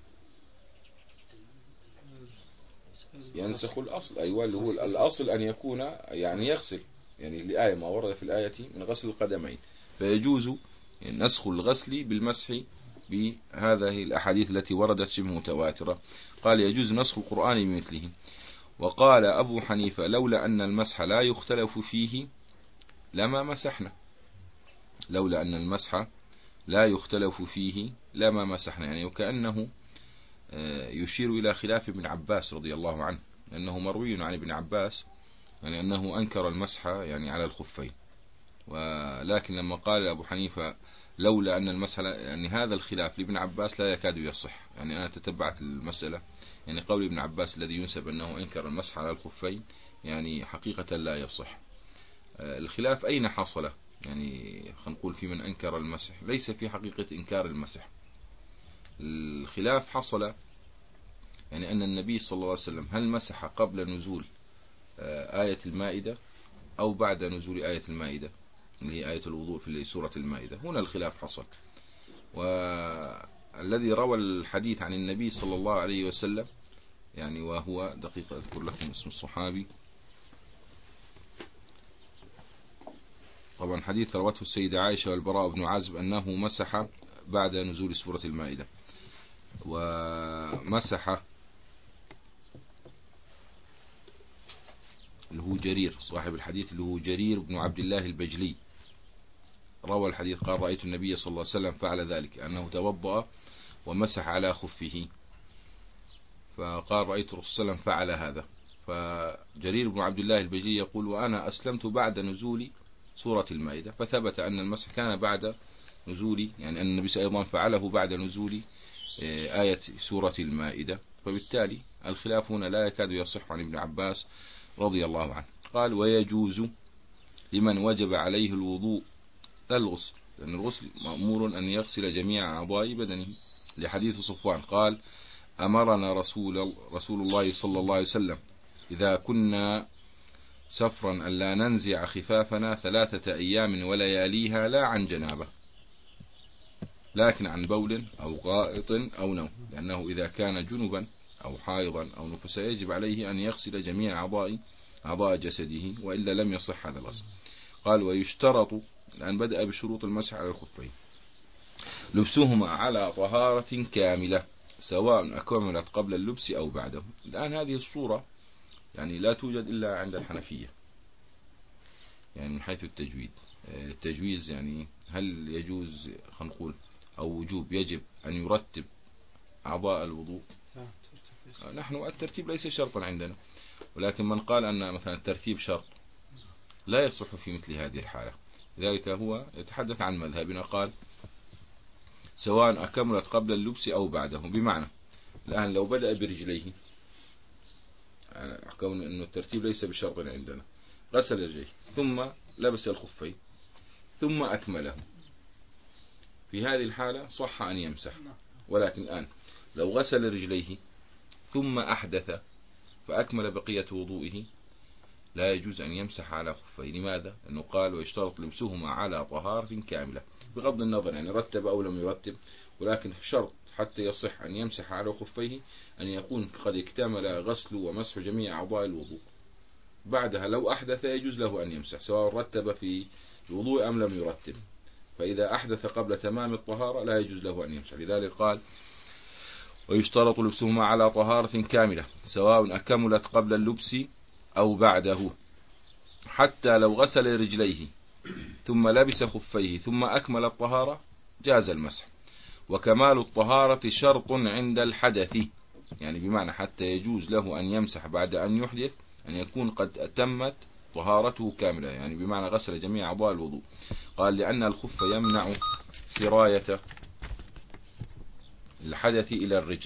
ينسخ الأصل. أيوة اللي هو الأصل أن يكون يعني يغسل، يعني لآية ما ورد في الآية من غسل القدمين، فيجوز نسخ الغسل بالمسح بهذه الأحاديث التي وردت شبه متواترة. قال يجوز نسخ القرآن بمثله. وقال أبو حنيفة لولا أن المسح لا يختلف فيه لما مسحنا، لولا أن المسح لا يختلف فيه لما مسحنا، يعني وكأنه يشير إلى خلاف ابن عباس رضي الله عنه، لأنه مروي عن ابن عباس يعني أنه أنكر المسح يعني على الخفين. ولكن لما قال أبو حنيفة لولا أن المسح، يعني هذا الخلاف لابن عباس لا يكاد يصح. يعني أنا تتبعت المسألة، يعني قول ابن عباس الذي ينسب أنه أنكر المسح على الخفين يعني حقيقة لا يصح. الخلاف أين حصل؟ يعني خلينا نقول في من أنكر المسح، ليس في حقيقة إنكار المسح. الخلاف حصل يعني أن النبي صلى الله عليه وسلم هل مسح قبل نزول آية المائدة أو بعد نزول آية المائدة اللي هي آية الوضوء في سورة المائدة. هنا الخلاف حصل. والذي روى الحديث عن النبي صلى الله عليه وسلم يعني وهو دقيقة أذكر لكم اسم الصحابي، طبعا حديث روته السيدة عائشة والبراء بن عازب أنه مسح بعد نزول سورة المائدة. ومسح اللي هو جرير صاحب الحديث اللي هو جرير بن عبد الله البجلي روى الحديث قال رأيت النبي صلى الله عليه وسلم فعل ذلك، أنه توضأ ومسح على خفه، فقال رأيت الرسول صلى الله عليه وسلم فعل هذا. فجرير بن عبد الله البجلي يقول وأنا أسلمت بعد نزول سورة المائدة، فثبت أن المسح كان بعد نزول، يعني أن النبي صلى الله عليه وسلم فعله بعد نزول آية سورة المائدة. فبالتالي الخلاف هنا لا يكاد يصح عن ابن عباس رضي الله عنه. قال ويجوز لمن وجب عليه الوضوء لا الغسل، لأن الغسل مأمور أن يغسل جميع أعضاء بدنه، لحديث صفوان قال أمرنا رسول, رسول الله صلى الله عليه وسلم إذا كنا سفرا أن لا ننزع خفافنا ثلاثة أيام ولياليها لا عن جنابة لكن عن بول أو غائط أو نوم، لأنه إذا كان جنبا أو حائضا أو نفسا يجب عليه أن يغسل جميع أعضاء أعضاء جسده وإلا لم يصح هذا الغسل. قال ويشترط، الآن بدأ بشروط المسح على الخفين، لبسهما على طهارة كاملة سواء أكملت قبل اللبس أو بعده. الآن هذه الصورة يعني لا توجد إلا عند الحنفية، يعني من حيث التجويد. التجويز يعني هل يجوز خلينا نقول أو وجوب يجب أن يرتب أعضاء الوضوء؟ نحن الترتيب ليس شرطا عندنا، ولكن من قال أن مثلا الترتيب شرط لا يصح في مثل هذه الحالة. لذلك هو يتحدث عن مذهبنا، قال سواء أكملت قبل اللبس أو بعده. بمعنى الآن لو بدأ برجليه، يعني كون أنه الترتيب ليس بشرط عندنا، غسل رجليه ثم لبس الخفين ثم أكمله، في هذه الحالة صح أن يمسح. ولكن الآن لو غسل رجليه ثم أحدث فأكمل بقية وضوئه لا يجوز أن يمسح على خفيه. لماذا؟ أنه قال ويشترط لبسهما على طهارة كاملة، بغض النظر يعني رتب أو لم يرتب، ولكن شرط حتى يصح أن يمسح على خفيه أن يكون قد اكتمل غسل ومسح جميع أعضاء الوضوء. بعدها لو أحدث يجوز له أن يمسح سواء رتب في الوضوء أم لم يرتب، فإذا أحدث قبل تمام الطهارة لا يجوز له أن يمسح. لذلك قال ويشترط لبسهما على طهارة كاملة سواء أكملت قبل اللبس أو بعده، حتى لو غسل رجليه ثم لبس خفيه ثم أكمل الطهارة جاز المسح. وكمال الطهارة شرط عند الحدث، يعني بمعنى حتى يجوز له أن يمسح بعد أن يحدث أن يكون قد أتمت طهارته كاملة، يعني بمعنى غسل جميع أعضاء الوضوء. قال لأن الخف يمنع سراية الحدث إلى الرجل.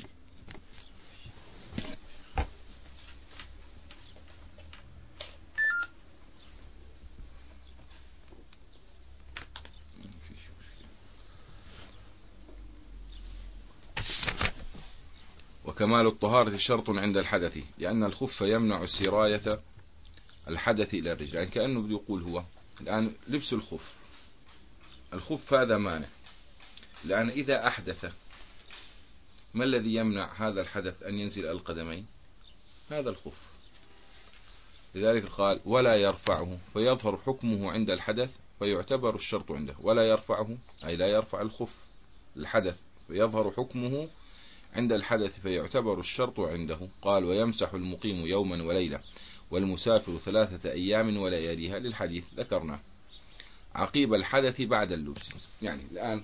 وكمال الطهارة شرط عند الحدث لأن الخف يمنع سراية الحدث إلى الرجل، يعني كأنه بده يقول هو الآن لبس الخف، الخف هذا مانع، الآن إذا أحدث ما الذي يمنع هذا الحدث أن ينزل القدمين؟ هذا الخف. لذلك قال ولا يرفعه فيظهر حكمه عند الحدث فيعتبر الشرط عنده. ولا يرفعه أي لا يرفع الخف الحدث فيظهر حكمه عند الحدث فيعتبر الشرط عنده. قال ويمسح المقيم يوما وليلة والمسافر ثلاثة أيام ولياليها للحديث ذكرنا عقيب الحدث بعد اللبس. يعني الآن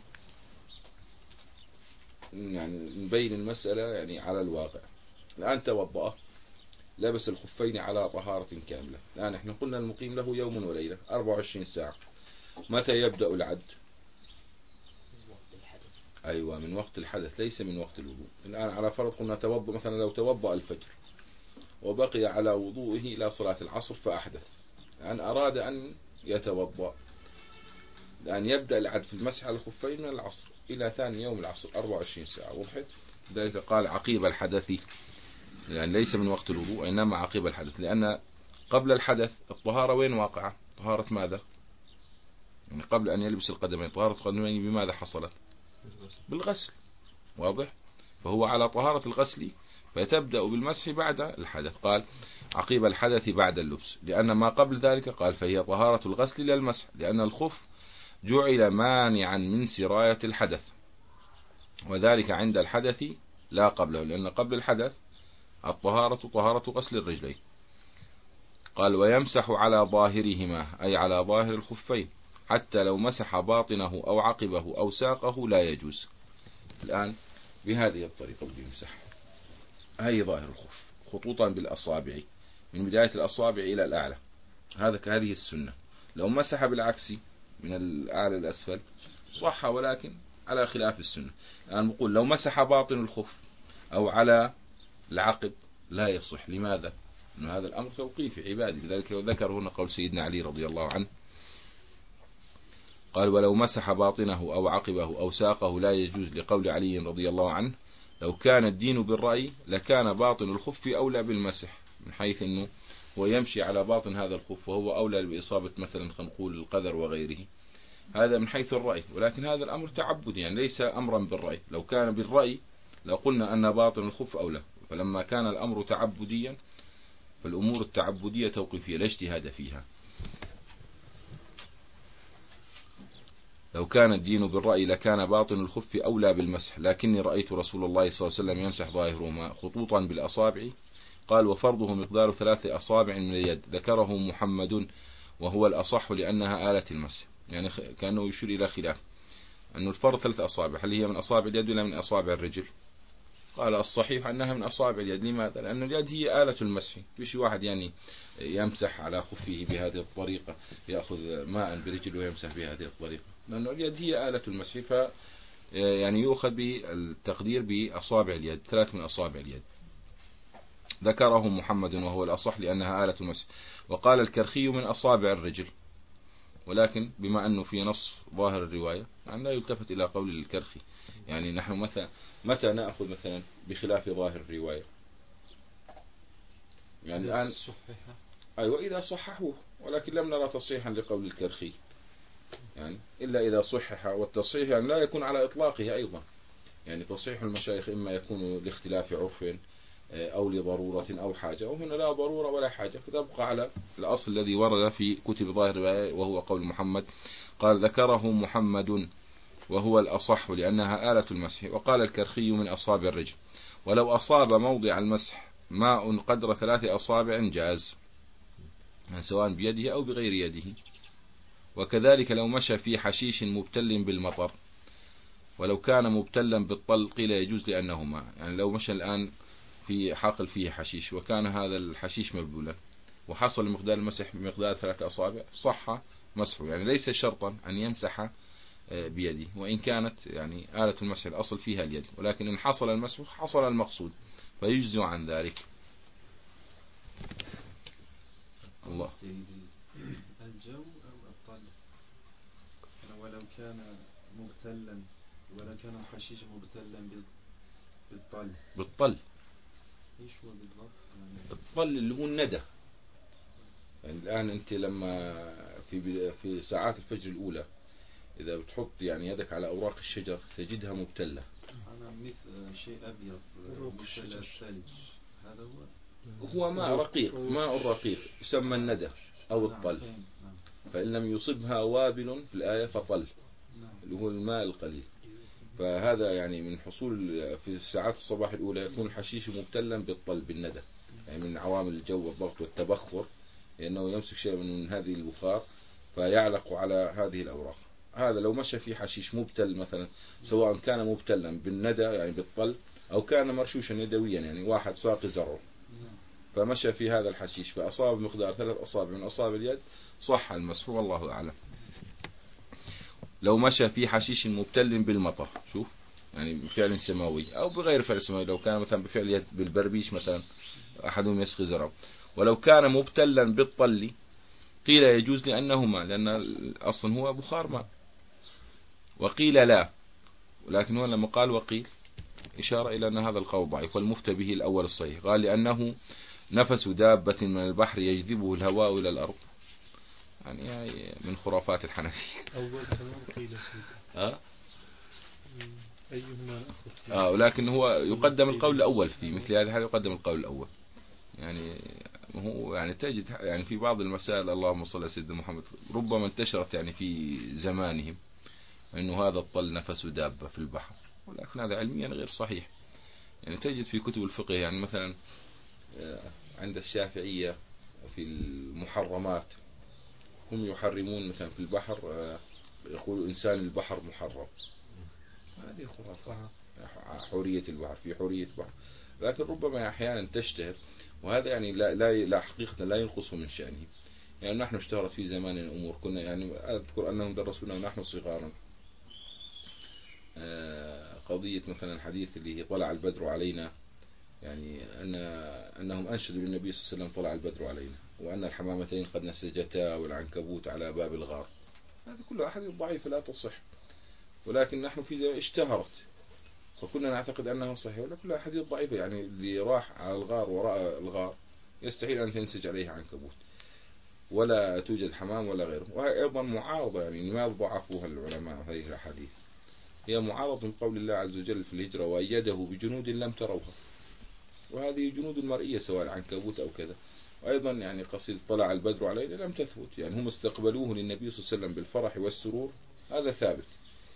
يعني نبين المسألة يعني على الواقع. الآن توضأ لبس الخفين على طهارة كاملة، الآن احنا قلنا المقيم له يوم وليلة أربعة وعشرين ساعة، متى يبدأ العد؟ أيوة من وقت الحدث ليس من وقت الوضوء. الآن على فرض قلنا توضأ مثلا لو توضأ الفجر وبقي على وضوئه إلى صلاة العصر فأحدث، الآن أراد أن يتوضأ، الآن يبدأ العد في المسح على الخفين من العصر إلى ثاني يوم العصر أربعة وعشرين ساعة. وضحت؟ ذلك قال عقيب الحدث، يعني ليس من وقت الوضوء إنما عقيب الحدث، لأن قبل الحدث الطهارة وين واقعة؟ طهارة ماذا؟ يعني قبل أن يلبس القدمين طهارة القدمين بماذا حصلت؟ بالغسل. واضح؟ فهو على طهارة الغسل فتبدأ بالمسح بعد الحدث. قال عقيب الحدث بعد اللبس، لأن ما قبل ذلك قال فهي طهارة الغسل للمسح، لأن الخف جعل مانعا من سراية الحدث، وذلك عند الحدث لا قبله، لأن قبل الحدث الطهارة طهارة غسل الرجلين. قال ويمسح على ظاهرهما أي على ظاهر الخفين حتى لو مسح باطنه أو عقبه أو ساقه لا يجوز. الآن بهذه الطريقة بيمسح هاي ظاهر الخف خطوطا بالأصابع من بداية الأصابع إلى الأعلى، هذا كهذه السنة. لو مسح بالعكس من الأعلى الأسفل صح، ولكن على خلاف السنة. الآن بقول لو مسح باطن الخف أو على العقب لا يصح. لماذا؟ أن هذا الأمر توقيفي عبادي. لذلك ذكر هنا قول سيدنا علي رضي الله عنه قال ولو مسح باطنه أو عقبه أو ساقه لا يجوز، لقول علي رضي الله عنه لو كان الدين بالرأي لكان باطن الخف أولى بالمسح، من حيث أنه هو يمشي على باطن هذا الخف وهو أولى بإصابة مثلا نقول القذر وغيره، هذا من حيث الرأي. ولكن هذا الأمر تعبدي يعني ليس أمرا بالرأي. لو كان بالرأي لقلنا أن باطن الخف أولى، فلما كان الأمر تعبديا فالأمور التعبدية توقيفية لا اجتهاد فيها. لو كان الدين بالرأي لكان باطن الخف أولى بالمسح، لكني رأيت رسول الله صلى الله عليه وسلم يمسح ظاهرهما خطوطا بالأصابع قال وفرضه مقدار ثلاث أصابع من اليد، ذكره محمد وهو الأصح لأنها آلة المسح. يعني كأنه يشير إلى خلاف أن الفرض ثلاث أصابع، هل هي من أصابع اليد ولا من أصابع الرجل؟ قال الصحيح أنها من أصابع اليد. لماذا؟ لأن اليد هي آلة المسح. فيش واحد يعني يمسح على خفه بهذه الطريقة، يأخذ ماء برجله ويمسح بهذه الطريقة، لأن اليد هي آلة المسح. ف يعني يؤخذ بالتقدير بأصابع اليد، ثلاث من أصابع اليد. ذكره محمد وهو الأصح لأنها آلة المسح. وقال الكرخي من أصابع الرجل، ولكن بما أنه في نص ظاهر الرواية يعني لا يلتفت إلى قول الكرخي. يعني نحن مثلا متى نأخذ مثلا بخلاف ظاهر الرواية؟ يعني الآن أيوة إذا صححوه، ولكن لم نرى تصحيحا لقول الكرخي، يعني إلا إذا صحح. والتصحيح يعني لا يكون على إطلاقه أيضا، يعني تصحيح المشايخ إما يكون لاختلاف عرف أو لضرورة أو حاجة، وهنا لا ضرورة ولا حاجة، فتبقى على الأصل الذي ورد في كتب ظاهر الرواية وهو قول محمد. قال ذكره محمد وهو الأصح لأنها آلة المسح. وقال الكرخي من أصابع الرجل، ولو أصاب موضع المسح ماء قدر ثلاث أصابع جاز، يعني سواء بيده أو بغير يده. وكذلك لو مشى في حشيش مبتل بالمطر، ولو كان مبتلا بالطل قيل يجوز لأنه ماء. يعني لو مشى الآن في حاقل فيه حشيش وكان هذا الحشيش مبلولا وحصل مقدار المسح بمقدار ثلاثة أصابع صح مسحه، يعني ليس شرطا أن يمسح بيده، وإن كانت يعني آلة المسح الأصل فيها اليد، ولكن إن حصل المسح حصل المقصود فيجزي عن ذلك. الله. الجو أو الطل، ولو كان مبتلا ولو كان الحشيش مبتلا بالطل بالطل ايش هو بالضبط؟ يعني الطل اللي هو الندى. يعني الآن أنت لما في في ساعات الفجر الأولى إذا بتحط يعني يدك على أوراق الشجر تجدها مبتلة. أنا مثل شيء أبيض مثل الثلج، هذا هو هو ماء رقيق، ماء رقيق يسمى الندى أو الطل. فإن لم يصبها وابل في الآية فطل، اللي هو الماء القليل. فهذا يعني من حصول في ساعات الصباح الأولى يكون الحشيش مبتلا بالطل بالندى، يعني من عوامل الجو والضغط والتبخر، لأنه يمسك شيء من هذه البخار فيعلق على هذه الأوراق. هذا لو مشى في حشيش مبتل مثلا، سواء كان مبتلا بالندى يعني بالطل أو كان مرشوشا يدويا، يعني واحد ساقي زرعه فمشى في هذا الحشيش فأصاب مقدار ثلاث أصابع من أصابع اليد صح المسح، والله أعلم. لو مشى في حشيش مبتل بالمطر، شوف يعني بفعل سماوي أو بغير فعل سماوي، لو كان مثلا بفعل يد بالبربيش مثلا أحدهم يسقي زرعه، ولو كان مبتلا بالطل قيل يجوز لأنه ماء، لأن أصلا هو بخار ماء. وقيل لا، ولكن هو لما قال وقيل إشارة إلى أن هذا القول ضعيف، والمفتى به الأول الصحيح. قال لأنه نفس دابة من البحر يجذبه الهواء إلى الأرض، يعني من خرافات الحنفية. أول كمان قيل ها؟ أيهما أخذ؟ آه ولكن هو يقدم القول الأول في مثل هذا، هذا يقدم القول الأول. يعني هو يعني تجد يعني في بعض المسائل اللهم صل على سيدنا محمد ربما انتشرت يعني في زمانهم إنه هذا الطل نفس دابة في البحر، ولكن هذا علميا غير صحيح. يعني تجد في كتب الفقه يعني مثلا عند الشافعية في المحرمات هم يحرمون مثلا في البحر، يقول إنسان البحر محرم، هذه خرافة. حورية البحر في حورية البحر، لكن ربما أحيانا تشتهر، وهذا يعني لا لا لا حقيقة لا ينقص من شأنه. يعني نحن اشتهرت في زماننا أمور كنا يعني أذكر أنهم درسونا ونحن صغارا قضية مثلا حديث اللي هي طلع البدر علينا، يعني أن أنهم أنشدوا للنبي صلى الله عليه وسلم طلع البدر علينا، وأن الحمامتين قد نسجتا والعنكبوت على باب الغار. هذا كله أحاديث ضعيفة لا تصح، ولكن نحن في زمان اشتهرت فكنا نعتقد أنها صحيح، ولا كلها أحاديث ضعيفة. يعني اللي راح على الغار وراء الغار يستحيل أن تنسج عليه عنكبوت ولا توجد حمام ولا غيره. وهي أيضا معارضة، يعني لماذا ضعفوها العلماء هذه الأحاديث؟ هي معارضة من قول الله عز وجل في الهجرة وأيده بجنود لم تروها، وهذه جنود مرئية سواء عنكبوت أو كذا. وأيضا يعني قصيدة طلع البدر علينا لم تثبت، يعني هم استقبلوه للنبي صلى الله عليه وسلم بالفرح والسرور، هذا ثابت.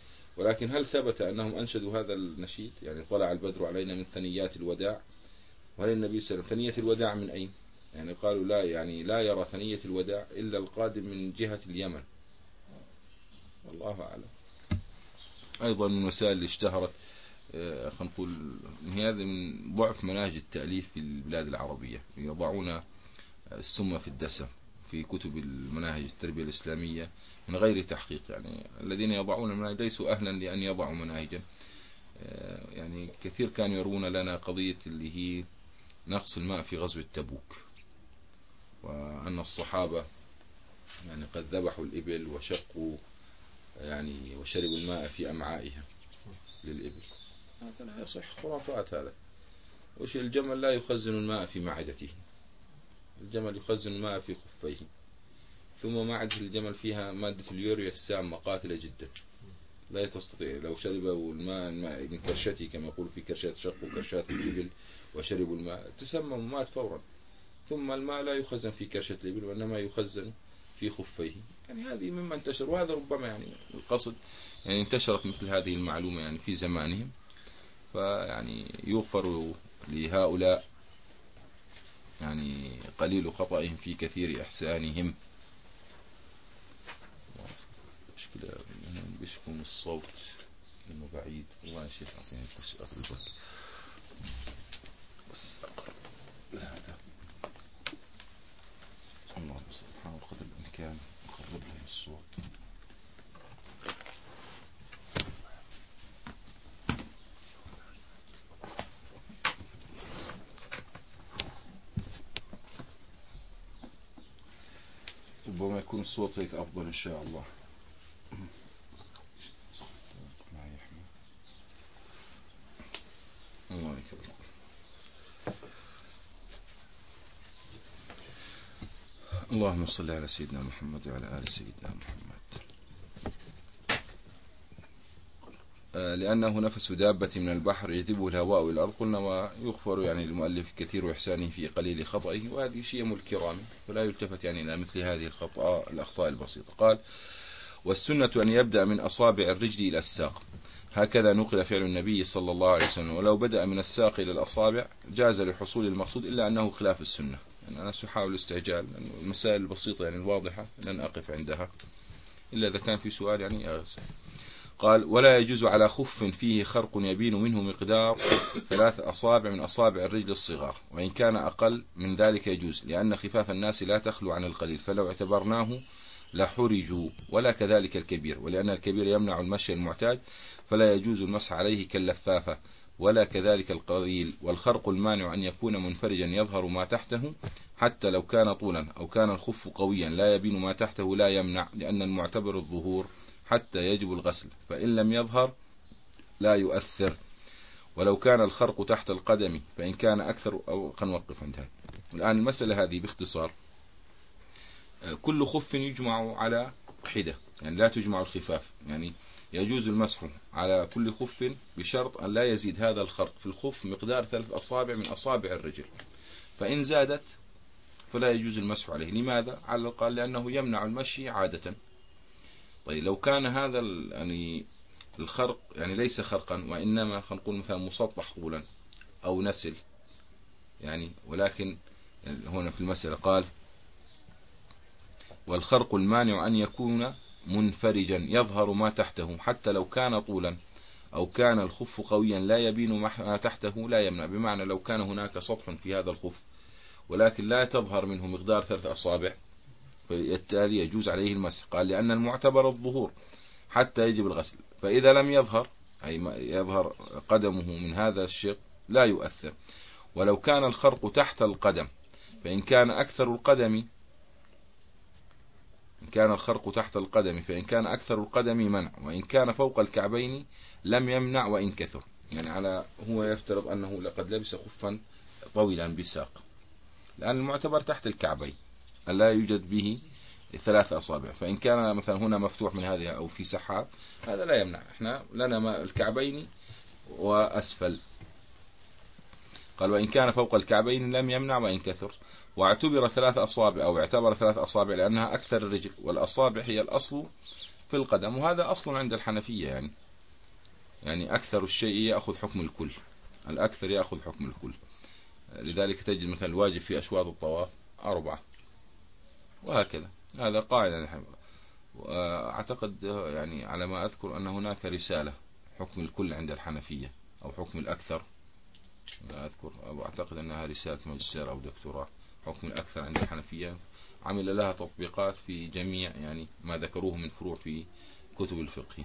ولكن هل ثبت أنهم أنشدوا هذا النشيد يعني طلع البدر علينا من ثنيات الوداع؟ وهل النبي صلى الله عليه وسلم ثنية الوداع من أين؟ يعني قالوا لا، يعني لا يرى ثنية الوداع إلا القادم من جهة اليمن، والله أعلم. أيضا من وسائل اللي اشتهرت خلينا نقول هذا من ضعف مناهج التأليف في البلاد العربية، يضعون السم في الدسم في كتب المناهج التربية الإسلامية من غير تحقيق. يعني الذين يضعون المناهج ليسوا أهلا لأن يضعوا مناهجا. يعني كثير كانوا يرون لنا قضية اللي هي نقص الماء في غزوة تبوك، وأن الصحابة يعني قد ذبحوا الإبل وشقوا يعني وشربوا الماء في أمعائها للإبل. هذا لا يصح، خرافات هذا. وش الجمل لا يخزن الماء في معدته، الجمل يخزن الماء في خفيه، ثم معدة الجمل فيها مادة اليوريا السامة قاتلة جدا، لا تستطيع لو شربوا الماء, الماء من كرشته كما يقول في كرشات شق وكرشات الإبل وشربوا الماء تسمموا مات فورا. ثم الماء لا يخزن في كرشة الإبل وإنما يخزن في خفيه. يعني هذه مما انتشر، وهذا ربما يعني القصد يعني انتشرت مثل هذه المعلومة يعني في زمانهم، فيعني يغفر لهؤلاء يعني قليل خطئهم في كثير إحسانهم. مشكلة بيشكون الصوت لما بعيد، والله يا شيخ أعطيني بس أقربك بس أقرب لهذا. الله سبحانه قدر الإمكان نقرب لهم الصوت. ربما يكون الصوت هيك أفضل إن شاء الله. معي أحمد الله يكرمك. اللهم صل على سيدنا محمد وعلى آل سيدنا محمد. لأنه نفس دابة من البحر يجذبه الهواء إلى الأرض. قلنا ويغفر يعني المؤلف كثير وإحسانه في قليل خطئه، وهذه شيم الكرام، فلا يلتفت يعني إلى مثل هذه الخطأ الأخطاء البسيطة. قال: والسنة أن يبدأ من أصابع الرجل إلى الساق، هكذا نقل فعل النبي صلى الله عليه وسلم، ولو بدأ من الساق إلى الأصابع جاز لحصول المقصود، إلا أنه خلاف السنة. يعني أنا سأحاول الاستعجال، المسائل البسيطة يعني الواضحة لن أقف عندها إلا إذا كان في سؤال يعني أغسل. قال: ولا يجوز على خف فيه خرق يبين منه مقدار ثلاث أصابع من أصابع الرجل الصغار، وإن كان أقل من ذلك يجوز، لأن خفاف الناس لا تخلو عن القليل، فلو اعتبرناه لحرجوا، ولا كذلك الكبير، ولأن الكبير يمنع المشي المعتاد فلا يجوز المسح عليه كاللفافة، ولا كذلك القليل. والخرق المانع أن يكون منفرجا يظهر ما تحته حتى لو كان طولا، أو كان الخف قويا لا يبين ما تحته لا يمنع، لأن المعتبر الظهور حتى يجب الغسل، فإن لم يظهر لا يؤثر. ولو كان الخرق تحت القدم فإن كان أكثر، أو خنوقف عندها الآن المسألة هذه باختصار. كل خف يجمع على حدة، يعني لا تجمع الخفاف، يعني يجوز المسح على كل خف بشرط أن لا يزيد هذا الخرق في الخف مقدار ثلاث أصابع من أصابع الرجل، فإن زادت فلا يجوز المسح عليه. لماذا؟ على الأقل لأنه يمنع المشي عادة. طيب لو كان هذا يعني الخرق يعني ليس خرقا، وإنما خلينا نقول مثلا مسطح طولا أو نسل يعني، ولكن هنا في المسألة قال: والخرق المانع أن يكون منفرجا يظهر ما تحته حتى لو كان طولا، أو كان الخف قويا لا يبين ما تحته لا يمنع. بمعنى لو كان هناك سطح في هذا الخف ولكن لا تظهر منه مقدار ثلاث أصابع فبالتالي يجوز عليه المسح. قال: لأن المعتبر الظهور حتى يجب الغسل، فإذا لم يظهر أي يظهر قدمه من هذا الشق لا يؤثر. ولو كان الخرق تحت القدم فإن كان أكثر القدم إن كان الخرق تحت القدم فإن كان أكثر القدم منع، وإن كان فوق الكعبين لم يمنع وإن كثر. يعني على هو يفترض أنه لقد لبس خفا طويلا بساق، لأن المعتبر تحت الكعبين لا يوجد به ثلاث أصابع، فإن كان مثلا هنا مفتوح من هذه أو في سحاب هذا لا يمنع، إحنا لنا ما الكعبين وأسفل. قال: وإن كان فوق الكعبين لم يمنع وإن كثر. واعتبر ثلاث أصابع أو اعتبر ثلاث أصابع لأنها أكثر الرجل، والأصابع هي الأصل في القدم، وهذا أصل عند الحنفية يعني يعني أكثر الشيء يأخذ حكم الكل، الأكثر يأخذ حكم الكل. لذلك تجد مثلا الواجب في أشواط الطواف أربعة وهكذا. هذا قاعدة. وأعتقد يعني على ما أذكر أن هناك رسالة حكم الكل عند الحنفية أو حكم الأكثر، لا أذكر، أو أعتقد أنها رسالة ماجستير أو دكتوراه، حكم الأكثر عند الحنفية، عمل لها تطبيقات في جميع يعني ما ذكروه من فروع في كتب الفقه.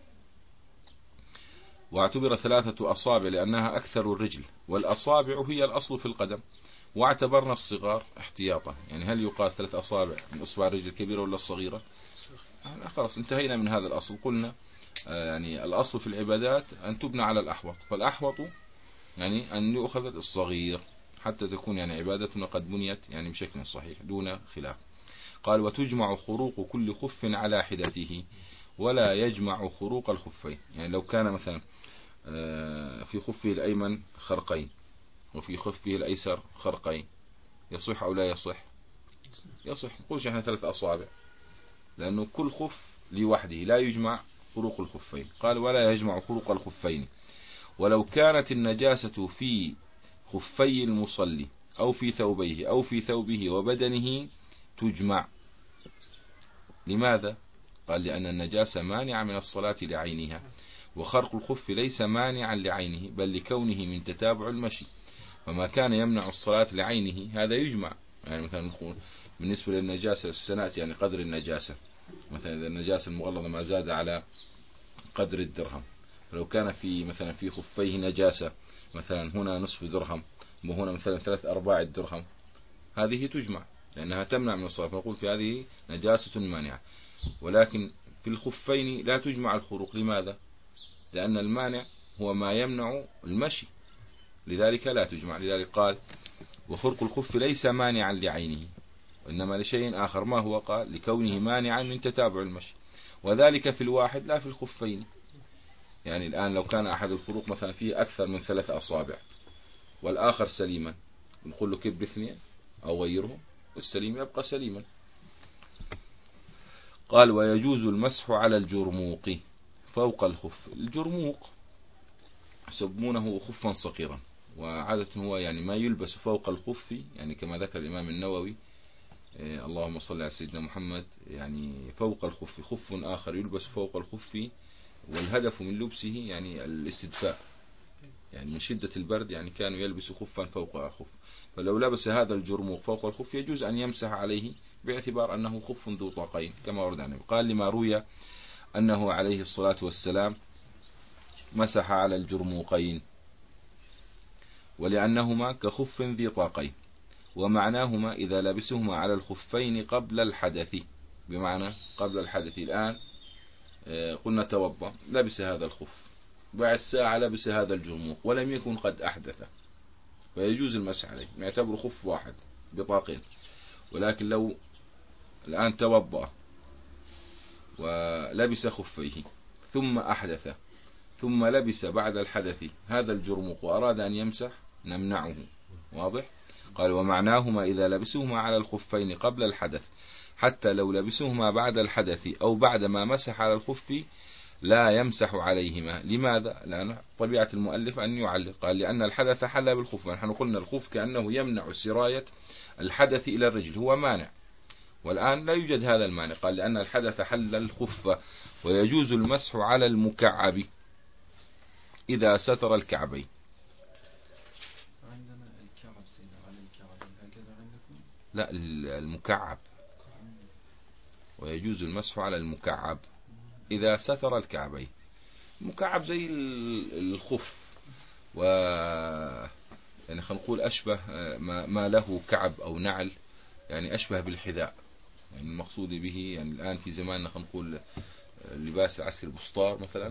واعتبر ثلاثة أصابع لأنها أكثر الرجل، والأصابع هي الأصل في القدم، واعتبرنا الصغار احتياطا. يعني هل يقال ثلاث أصابع من أصبع الرجل الكبيرة ولا الصغيرة؟ خلاص انتهينا من هذا الأصل. قلنا يعني الأصل في العبادات أن تبنى على الأحوط، فالأحوط يعني أن يؤخذ الصغير حتى تكون يعني عبادتنا قد بنيت يعني بشكل صحيح دون خلاف. قال وتجمع خروق كل خف على حدته ولا يجمع خروق الخفين. يعني لو كان مثلا في خفه الأيمن خرقين وفي خفه الأيسر خرقين، يصح أو لا يصح؟ يصح. نقولش احنا ثلاث أصابع، لأنه كل خف لوحده لا يجمع خروق الخفين. قال ولا يجمع خروق الخفين. ولو كانت النجاسة في خفي المصلي أو في ثوبيه أو في ثوبه وبدنه تجمع. لماذا؟ قال لأن النجاسة مانعة من الصلاة لعينها، وخرق الخف ليس مانعا لعينه بل لكونه من تتابع المشي، فما كان يمنع الصلاة لعينه هذا يجمع. يعني مثلا نقول بالنسبة للنجاسة سنأتي يعني قدر النجاسة، مثلا إذا النجاسة المغلظة ما زاد على قدر الدرهم، فلو كان في مثلا في خفيه نجاسة مثلا هنا نصف درهم وهنا مثلا ثلاث أرباع الدرهم، هذه تجمع لأنها تمنع من الصلاة، فنقول في هذه نجاسة مانعة. ولكن في الخفين لا تجمع الخروق. لماذا؟ لأن المانع هو ما يمنع المشي، لذلك لا تجمع. لذلك قال وخرق الخف ليس مانعا لعينه إنما لشيء آخر. ما هو؟ قال لكونه مانعا من تتابع المشي، وذلك في الواحد لا في الخفين. يعني الآن لو كان أحد الخروق مثلا فيه أكثر من ثلاث أصابع والآخر سليما، نقول له كب باثنين أو غيره، السليم يبقى سليما. قال ويجوز المسح على الجرموق فوق الخف. الجرموق يسمونه خفا صغيرا، وعادة هو يعني ما يلبس فوق الخف، يعني كما ذكر الإمام النووي إيه اللهم صل على سيدنا محمد، يعني فوق الخف خف آخر يلبس فوق الخف، والهدف من لبسه يعني الاستدفاء، يعني من شدة البرد يعني كانوا يلبسوا خفا فوق خف، فلو لبس هذا الجرموق فوق الخف يجوز أن يمسح عليه باعتبار أنه خف ذو طاقين كما ورد عنه. قال لما روي أنه عليه الصلاة والسلام مسح على الجرموقين ولأنهما كخف ذي طاقين، ومعناهما إذا لبسهما على الخفين قبل الحدث، بمعنى قبل الحدث. الآن قلنا توضأ لبس هذا الخف، بعد ساعة لبس هذا الجرموق ولم يكن قد أحدث، فيجوز المسح عليه، نعتبر خف واحد بطاقين. ولكن لو الآن توضأ ولبس خفيه ثم أحدث ثم لبس بعد الحدث هذا الجرموق وأراد أن يمسح نمنعه. واضح؟ قال ومعناهما إذا لبسهما على الخفين قبل الحدث حتى لو لبسهما بعد الحدث أو بعد ما مسح على الخف لا يمسح عليهما. لماذا؟ لأن طبيعة المؤلف أن يعلق. قال لأن الحدث حل بالخف، نحن قلنا الخف كأنه يمنع سراية الحدث إلى الرجل، هو مانع، والآن لا يوجد هذا المانع. قال لأن الحدث حل الخف. ويجوز المسح على المكعب إذا ستر الكعبين. عندنا الكعب سيدنا على الكعب هكذا عندكم؟ لا المكعب، ويجوز المسح على المكعب إذا ستر الكعبين. مكعب زي الخف، و يعني خلينا نقول أشبه ما له كعب أو نعل، يعني أشبه بالحذاء. يعني المقصود به يعني الآن في زماننا خلينا نقول لباس العسكري البسطار مثلا،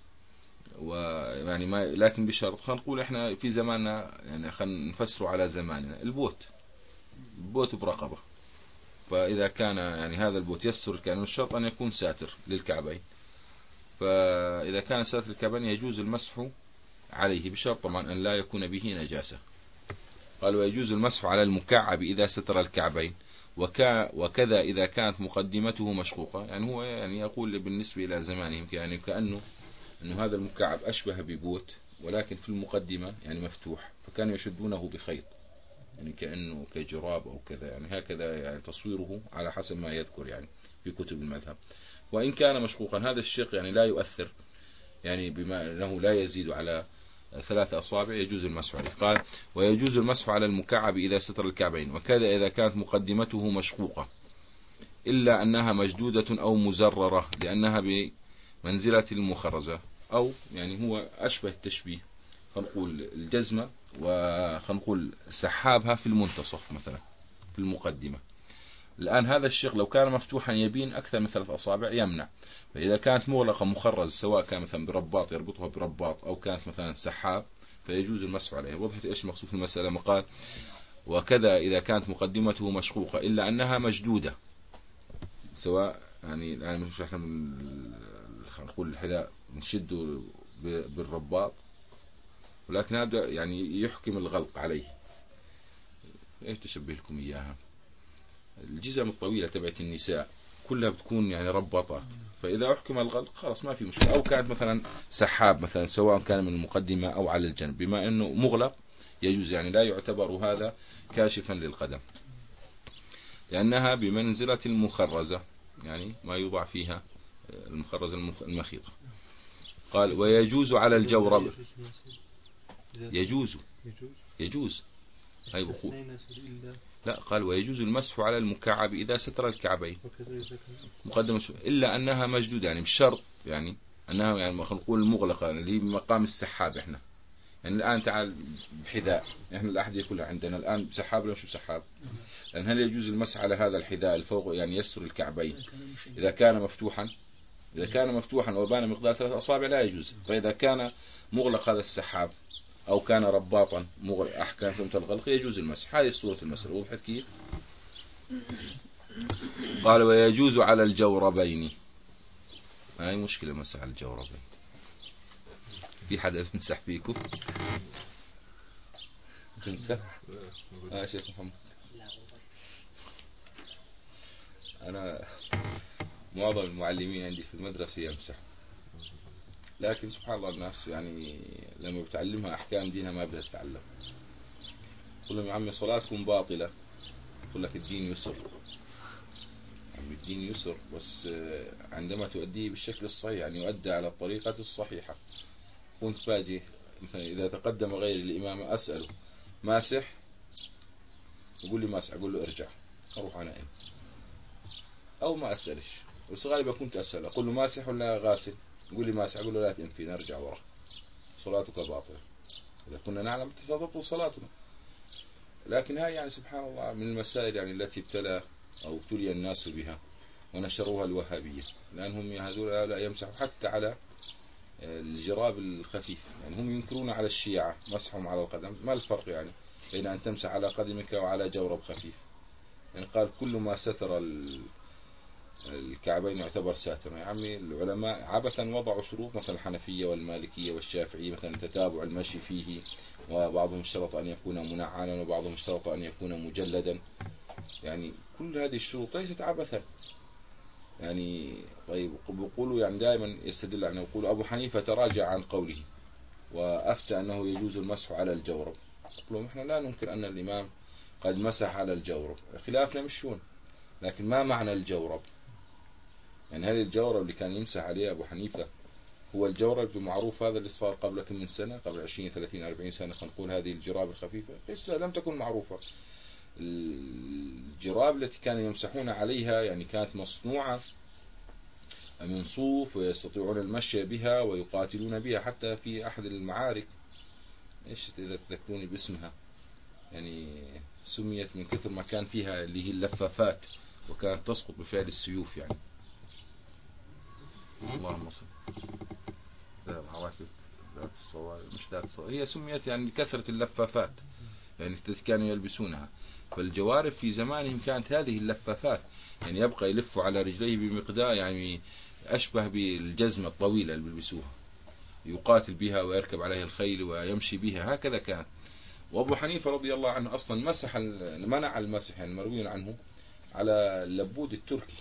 ويعني ما لكن بشرط خلينا نقول احنا في زماننا يعني خلينا نفسره على زماننا البوت، البوت برقبة. فإذا كان يعني هذا البوت يستر، كان الشرط أن يكون ساتر للكعبين، فإذا كان ساتر الكعبين يجوز المسح عليه بشرط طبعا أن لا يكون به نجاسة. قال ويجوز المسح على المكعب إذا ستر الكعبين، وكذا إذا كانت مقدمته مشقوقة. يعني هو يعني يقول بالنسبة إلى زمانهم يعني كأنه أنه هذا المكعب أشبه ببوت ولكن في المقدمة يعني مفتوح، فكانوا يشدونه بخيط يعني كأنه كجراب أو كذا، يعني هكذا يعني تصويره على حسب ما يذكر يعني في كتب المذهب. وإن كان مشقوقا هذا الشق يعني لا يؤثر، يعني بما أنه لا يزيد على ثلاثة أصابع يجوز المسح عليه. قال ويجوز المسح على المكعب إذا ستر الكعبين، وكذا إذا كانت مقدمته مشقوقة إلا أنها مشدودة أو مزررة لأنها بمنزلة المخرزة، أو يعني هو أشبه التشبيه، خنقول الجزمة وخنقول سحابها في المنتصف مثلا في المقدمة. الآن هذا الشق لو كان مفتوحا يبين أكثر من ثلاث أصابع يمنع، فإذا كانت مغلقة مخرز سواء كان مثلا برباط يربطها برباط أو كانت مثلا سحاب فيجوز المسح عليها. وضحت إيش مقصود في المسألة؟ مقال وكذا إذا كانت مقدمته مشقوقة إلا أنها مشدودة، سواء يعني الآن مش احنا نقول الحذاء نشده بالرباط، ولكن هذا يعني يحكم الغلق عليه. ايش تشبه لكم اياها؟ الجزم الطويلة تبعت النساء كلها بتكون يعني رباطات، فإذا أحكم الغلق خلاص ما في مشكلة. أو كانت مثلا سحاب مثلا سواء كان من المقدمة أو على الجنب، بما أنه مغلق يجوز، يعني لا يعتبر هذا كاشفا للقدم لأنها بمنزلة المخرزة، يعني ما يوضع فيها المخرزة المخيطة. قال ويجوز على الجورب، يجوز يجوز أي بخور. لا قال ويجوز المسح على المكعب إذا ستر الكعبين مقدمة، إلا أنها مشدودة، يعني مش شرط يعني أنها يعني خلينا نقول المغلقة اللي مقام السحاب. إحنا يعني الآن تعال بحذاء، إحنا الأحذية كلها عندنا الآن بسحاب ولا مش بسحاب؟ لأن هل يجوز المسح على هذا الحذاء الفوق يعني يستر الكعبين إذا كان مفتوحا؟ إذا كان مفتوحا وبان مقدار ثلاث أصابع لا يجوز. فإذا كان مغلق هذا السحاب أو كان رباطا مغلق أحكام فهمت الغلق يجوز المسح. هذه صورة المسألة. وضحت كيف؟ قال ويجوز على الجوربين، هاي مشكلة مسح على الجوربين. في حدا يمسح فيكم؟ تمسح؟ آه شيخ محمد أنا معظم المعلمين عندي في المدرسة يمسح، لكن سبحان الله الناس يعني لما بتعلمها أحكام دينها ما بدها تتعلم. قل لهم يا عمي صلاتكم باطلة، يقول لك الدين يسر. عمي الدين يسر بس عندما تؤديه بالشكل الصحيح، يعني يؤدى على الطريقة الصحيحة. كنت باجي مثلا إذا تقدم غير الإمام أسأله ماسح، يقول لي ماسح، أقول له ارجع أروح أنا إن. أو ما أسألش، بس غالبا كنت أسأل أقول له ماسح ولا غاسل، يقول لي ماسح، أقول له لا تنفي نرجع ورا، صلاتك باطلة. إذا كنا نعلم تستبطل صلاتنا. لكن هاي يعني سبحان الله من المسائل يعني التي ابتلى أو ابتلي الناس بها ونشروها الوهابية، لأنهم هذول لا يمسحوا حتى على الجراب الخفيف. يعني هم ينكرون على الشيعة مسحهم على القدم. ما الفرق يعني بين أن تمسح على قدمك وعلى جورب خفيف؟ يعني قال كل ما ستر الكعبين يعتبر ساترا. يا عمي العلماء عبثا وضعوا شروط مثل الحنفية والمالكية والشافعية، مثلا تتابع المشي فيه، وبعضهم اشترط أن يكون منعنا وبعضهم اشترط أن يكون مجلدا. يعني كل هذه الشروط ليست عبثا. يعني طيب بيقولوا يعني دائما يستدل عنه، يقول أبو حنيفة تراجع عن قوله وأفتى أنه يجوز المسح على الجورب. يقولون إحنا لا ننكر أن الإمام قد مسح على الجورب، خلافنا مشون، لكن ما معنى الجورب؟ يعني هل الجورب اللي كان يمسح عليه أبو حنيفة هو الجورب المعروف هذا اللي صار قبل كم من سنة، قبل عشرين ثلاثين أربعين سنة، خلينا نقول هذه الجراب الخفيفة لسه لم تكن معروفة. الجراب التي كانوا يمسحون عليها يعني كانت مصنوعة من صوف ويستطيعون المشي بها ويقاتلون بها. حتى في أحد المعارك إيش إذا تذكروني باسمها، يعني سميت من كثر ما كان فيها اللي هي اللفافات وكانت تسقط بفعل السيوف. يعني اللهم صل لا عواكب ذات الصواري مش ذات الصواري، هي سميت يعني لكثرة اللفافات يعني كانوا يلبسونها. فالجوارب في زمانهم كانت هذه اللفافات، يعني يبقى يلفوا على رجليه بمقدار يعني أشبه بالجزمة الطويلة اللي بيلبسوها، يقاتل بها ويركب عليها الخيل ويمشي بها، هكذا كان. وأبو حنيفة رضي الله عنه أصلا مسح منع المسح، يعني مروي عنه على اللبود التركي،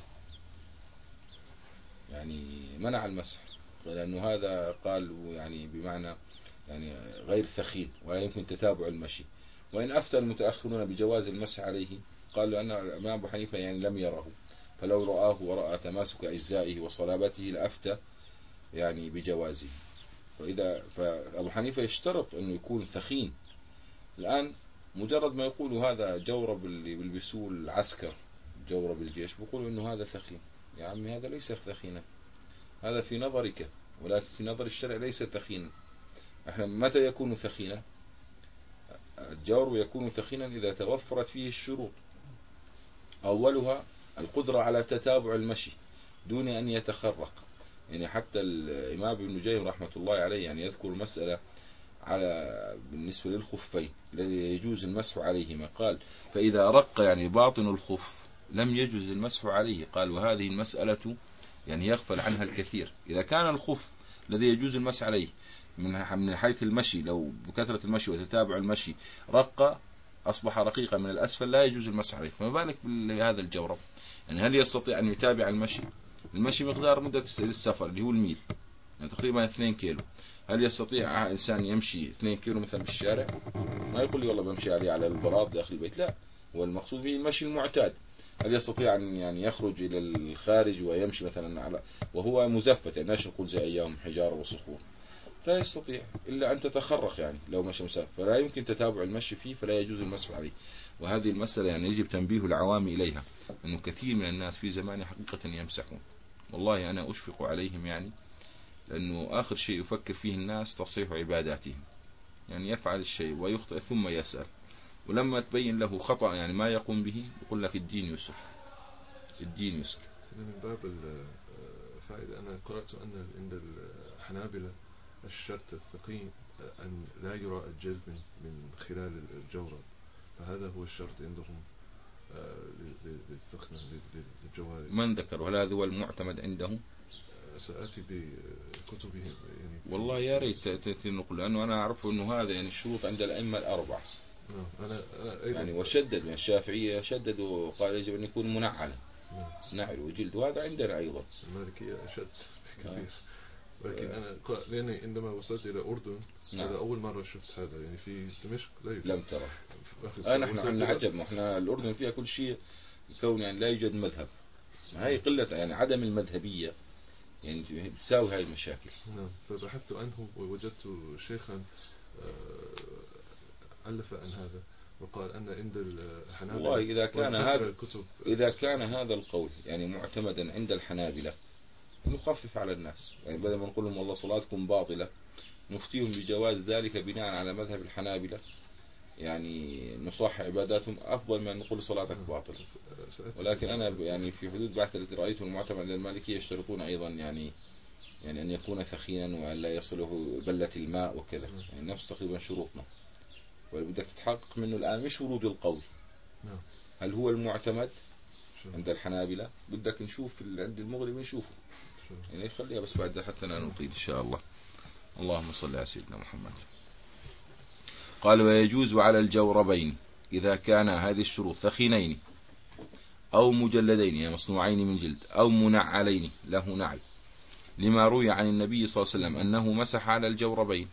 يعني منع المسح لأنه هذا قال يعني بمعنى يعني غير ثخين ولا يمكن تتابع المشي. وإن أفتى المتأخرون بجواز المسح عليه قالوا أن الإمام أبو حنيفة يعني لم يره، فلو رآه ورأى تماسك أجزائه وصلابته لأفتى يعني بجوازه. فإذا فأبو حنيفة يشترط أنه يكون ثخين. الآن مجرد ما يقولوا هذا جورب اللي بيلبسوه العسكر، جورب الجيش، بيقولوا أنه هذا ثخين. يا عمي هذا ليس ثخينا، هذا في نظرك، ولكن في نظر الشرع ليس ثخينا. احنا متى يكون ثخينا؟ الجورب يكون ثخينا إذا توفرت فيه الشروط. أولها القدرة على تتابع المشي دون أن يتخرق. يعني حتى الإمام ابن نجيم رحمة الله عليه يعني يذكر مسألة على بالنسبة للخفين الذي يجوز المسح عليهما، قال فإذا رق يعني باطن الخف لم يجوز المسح عليه. قال وهذه المسألة يعني يغفل عنها الكثير. إذا كان الخف الذي يجوز المسح عليه من حيث المشي، لو بكثرة المشي وتتابع المشي رق أصبح رقيقا من الأسفل لا يجوز المسح عليه، فما بالك بهذا الجورب؟ يعني هل يستطيع أن يتابع المشي؟ المشي مقدار مدة السفر اللي هو الميل، يعني تقريبا اثنين كيلو. هل يستطيع إنسان يمشي اثنين كيلو مثلا بالشارع؟ ما يقول لي والله بمشي عليه على البراط داخل البيت، لا، هو المقصود به المشي المعتاد. هل يستطيع أن يعني يخرج إلى الخارج ويمشي مثلا على وهو مزفت، يعني لا نقول زي أيام حجارة وصخور؟ لا يستطيع إلا أن تتخرق، يعني لو مشى مسافر فلا يمكن تتابع المشي فيه، فلا يجوز المسح عليه. وهذه المسألة يعني يجب تنبيه العوام إليها، أنه كثير من الناس في زمان حقيقة يمسحون. والله أنا أشفق عليهم، يعني لأنه آخر شيء يفكر فيه الناس تصحيح عباداتهم، يعني يفعل الشيء ويخطئ ثم يسأل، ولما تبين له خطأ يعني ما يقوم به يقول لك الدين يسر، الدين يسر. من باب الفائدة أنا قرأت أن عند الحنابلة الشرط الثقيل أن لا يرى الجلد من من خلال الجورب، فهذا هو الشرط عندهم للثخنة للجوارب. من ذكر؟ وهل هذا هو المعتمد عندهم؟ سأتي بكتبهم يعني. والله يا ريت تنقل، لأنه أنا أعرف أنه هذا يعني الشروط عند الأئمة الأربعة. أنا أنا أيضا يعني وشدد من الشافعية، شدد وقال يجب أن يكون منعلا، نعل وجلد، وهذا عندنا أيضا. المالكية أشد كثير. ولكن أنا لأني عندما وصلت إلى الأردن نعم. هذا أول مرة شفت هذا، يعني في دمشق لا يوجد. لم ترى. أنا إحنا عندنا عجب، إحنا الأردن فيها كل شيء، كون يعني لا يوجد مذهب. هاي قلة يعني عدم المذهبية يعني بتساوي هاي المشاكل. نعم. فبحثت عنه ووجدت شيخا ألف عن هذا وقال أن عند الحنابلة والله إذا كان هذا إذا كان هذا القول يعني معتمدا عند الحنابلة نخفف على الناس، يعني بدل ما نقول لهم والله صلاتكم باطلة نفتيهم بجواز ذلك بناء على مذهب الحنابلة، يعني نصح عباداتهم أفضل من نقول صلاتك باطلة. ولكن أنا يعني في حدود بحث التي رأيته المعتمد للمالكية يشترطون أيضا يعني يعني أن يكون ثخينا وأن لا يصله بلة الماء وكذا، يعني نفس تقريبا شروطنا. وبدك تتحقق منه الآن مش ورود القول، هل هو المعتمد عند الحنابلة؟ بدك نشوف عند المغرب نشوفه، يعني خليها بس بعد حتى لا نطيل إن شاء الله. اللهم صل على سيدنا محمد. قال ويجوز على الجوربين إذا كان هذه الشروط ثخينين أو مجلدين يعني مصنوعين من جلد أو منعلين له نعل، لما روي عن النبي صلى الله عليه وسلم أنه مسح على الجوربين.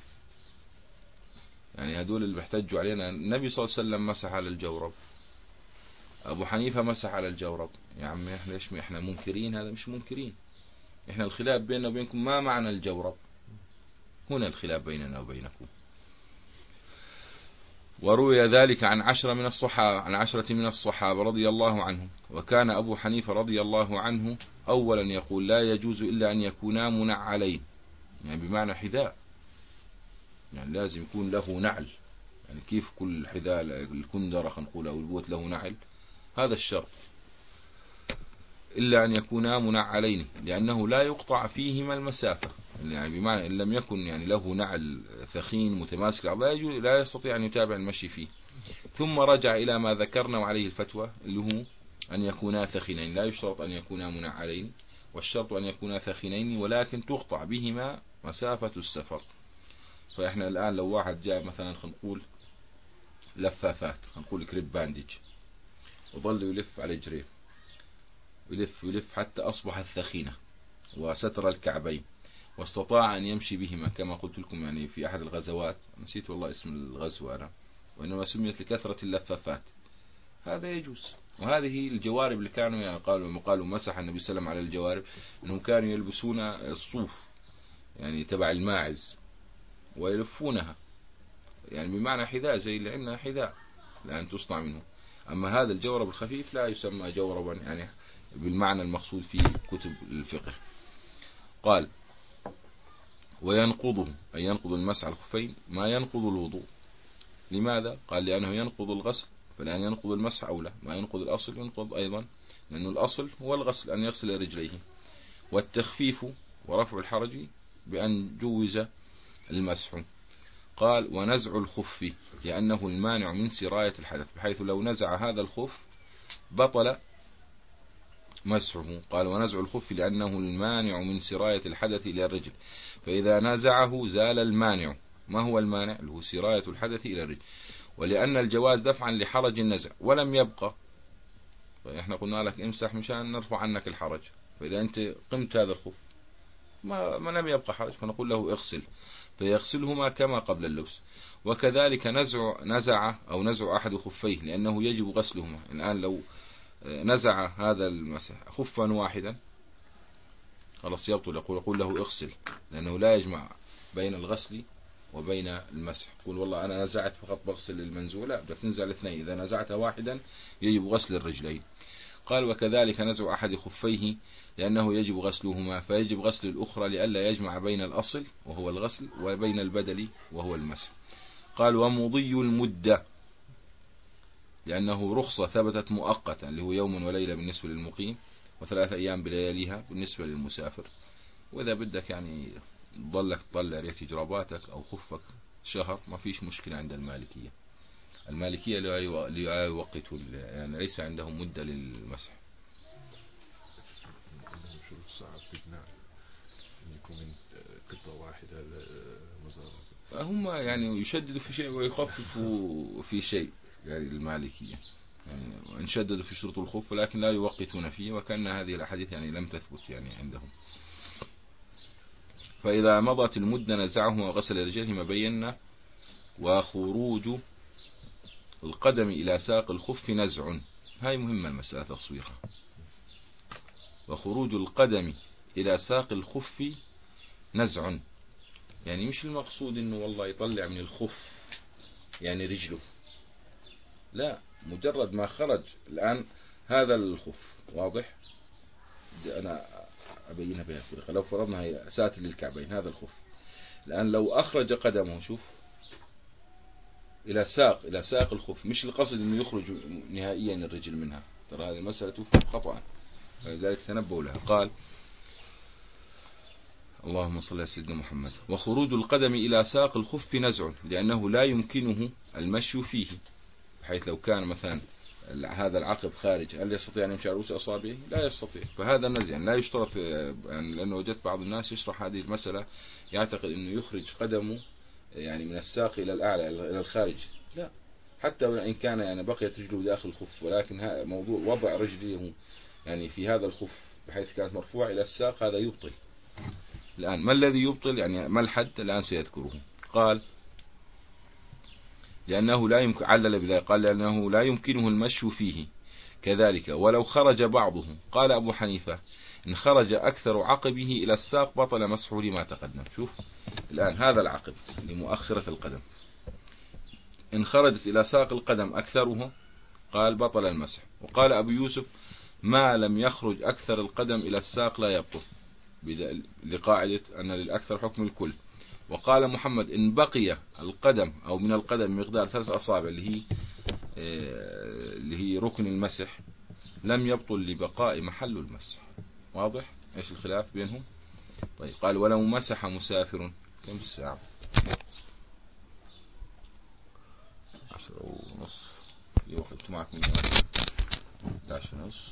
يعني هدول اللي بيحتجوا علينا، النبي صلى الله عليه وسلم مسح على الجورب، أبو حنيفة مسح على الجورب. يا عمي إحنا ليش إحنا منكرين؟ هذا مش منكرين، إحنا الخلاف بيننا وبينكم ما معنى الجورب، هنا الخلاف بيننا وبينكم. وروي ذلك عن عشرة من الصحابة عن عشرة من الصحابة رضي الله عنهم، وكان أبو حنيفة رضي الله عنه أولا يقول لا يجوز إلا أن يكونا منعلين، يعني بمعنى حذاء، يعني لازم يكون له نعل، يعني كيف كل حذاء الكندرة خلينا نقول أو البوت له نعل، هذا الشرط، إلا أن يكونا منعلين لأنه لا يقطع فيهما المسافة، يعني بمعنى إن لم يكن يعني له نعل ثخين متماسك لا يجوز لا يستطيع أن يتابع المشي فيه. ثم رجع إلى ما ذكرنا وعليه الفتوى اللي هو أن يكونا ثخينين، لا يشترط أن يكونا منعلين، والشرط أن يكونا ثخينين ولكن تقطع بهما مسافة السفر. فإحنا الآن لو واحد جاء مثلا خلينا نقول لفافات خلينا نقول كريب باندج وظل يلف على جريه ويلف ويلف حتى أصبحت ثخينة وستر الكعبين واستطاع أن يمشي بهما كما قلت لكم يعني في أحد الغزوات، نسيت والله اسم الغزوة أنا، وإنما سميت لكثرة اللفافات، هذا يجوز. وهذه الجوارب اللي كانوا يعني قالوا قالوا مسح النبي صلى الله عليه وسلم على الجوارب، أنهم كانوا يلبسون الصوف يعني تبع الماعز ويلفونها، يعني بمعنى حذاء زي اللي عندنا حذاء الآن تصنع منه. أما هذا الجورب الخفيف لا يسمى جوربا يعني بالمعنى المقصود في كتب الفقه. قال وينقضه أي ينقض المسح على الخفين ما ينقض الوضوء. لماذا؟ قال لأنه ينقض الغسل، فلأن ينقض المسح أولى، ما ينقض الأصل ينقض أيضا، لأنه الأصل هو الغسل أن يغسل رجليه. والتخفيف ورفع الحرج بأن جوز المسح. قال ونزع الخف لأنه المانع من سراية الحدث، بحيث لو نزع هذا الخف بطل مسحه. قال ونزع الخف لأنه المانع من سراية الحدث إلى الرجل، فإذا نزعه زال المانع. ما هو المانع؟ اللي هو سراية الحدث إلى الرجل. ولأن الجواز دفعا لحرج النزع ولم يبقى، فإحنا قلنا لك امسح مشان نرفع عنك الحرج، فإذا أنت قمت هذا الخف ما, ما لم يبقى حرج فنقول له اغسل، فيغسلهما كما قبل اللبس. وكذلك نزع نزع أو نزع أحد خفيه لأنه يجب غسلهما. الآن لو نزع هذا المسح خفا واحدا خلاص يبطل، يقول يقول له اغسل، لأنه لا يجمع بين الغسل وبين المسح. يقول والله أنا نزعت فقط بغسل المنزوع، لا، بدك تنزع الاثنين. إذا نزعت واحدا يجب غسل الرجلين. قال وكذلك نزع أحد خفيه لأنه يجب غسلهما، فيجب غسل الأخرى لئلا يجمع بين الأصل وهو الغسل وبين البدل وهو المسح. قال ومضي المدة لأنه رخصة ثبتت مؤقتا، اللي هو يوم وليلة بالنسبة للمقيم، وثلاثة أيام بلياليها بالنسبة للمسافر. وإذا بدك يعني تضلك تطلع ريت جراباتك أو خفك شهر ما فيش مشكلة عند المالكية. المالكية لا يوقتوا يعني ليس عندهم مدة للمسح. عندهم شروط صعب تقنع أن يكون قطة واحدة مزارة. هم يعني يشددوا في شيء ويخففوا في شيء، يعني المالكية يعني وإن شددوا في شروط الخف لكن لا يوقتون فيه، وكأن هذه الأحاديث يعني لم تثبت يعني عندهم. فإذا مضت المدة نزعهما وغسل رجلهما بينا. وخروج القدم إلى ساق الخف نزع، هاي مهمة المسألة تصويرها. وخروج القدم إلى ساق الخف نزع، يعني مش المقصود إنه والله يطلع من الخف يعني رجله، لا، مجرد ما خرج. الآن هذا الخف واضح، أنا أبينها بهذه الطريقة. لو فرضنا هي ساتر للكعبين هذا الخف، الآن لو أخرج قدمه شوف إلى ساق إلى ساق الخف، مش القصد إنه يخرج نهائيا الرجل منها، ترى هذه المسألة تفهم خطأ، فلذلك تنبهوا لها. قال اللهم صل على سيدنا محمد. وخروج القدم إلى ساق الخف نزع لأنه لا يمكنه المشي فيه، بحيث لو كان مثلا هذا العقب خارج هل يستطيع أن يمشي على رؤوس أصابعه؟ لا يستطيع، فهذا النزع يعني لا يشترط يعني، لأنه وجدت بعض الناس يشرح هذه المسألة يعتقد أنه يخرج قدمه يعني من الساق إلى الأعلى إلى الخارج، لا، حتى وإن كان يعني بقيت رجله داخل الخف، ولكن هذا موضوع وضع رجله يعني في هذا الخف بحيث كانت مرفوعة إلى الساق هذا يبطل. الآن ما الذي يبطل يعني ما الحد الآن سيذكره. قال لأنه لا يمكن، علل بذلك قال لأنه لا يمكنه المشي فيه. كذلك ولو خرج بعضه، قال أبو حنيفة إن خرج أكثر عقبه إلى الساق بطل مسحه لما تقدم. شوف الآن هذا العقب لمؤخرة القدم إن خرجت إلى ساق القدم أكثره قال بطل المسح. وقال أبو يوسف ما لم يخرج أكثر القدم إلى الساق لا يبطل، لقاعدة أن للأكثر حكم الكل. وقال محمد إن بقي القدم أو من القدم مقدار ثلاث أصابع اللي هي اللي هي ركن المسح لم يبطل لبقاء محل المسح. واضح إيش الخلاف بينهم؟ طيب قال ولو مسح مسافر كم الساعة؟ عشرة ونصف، في وقت معك من عشرة ونصف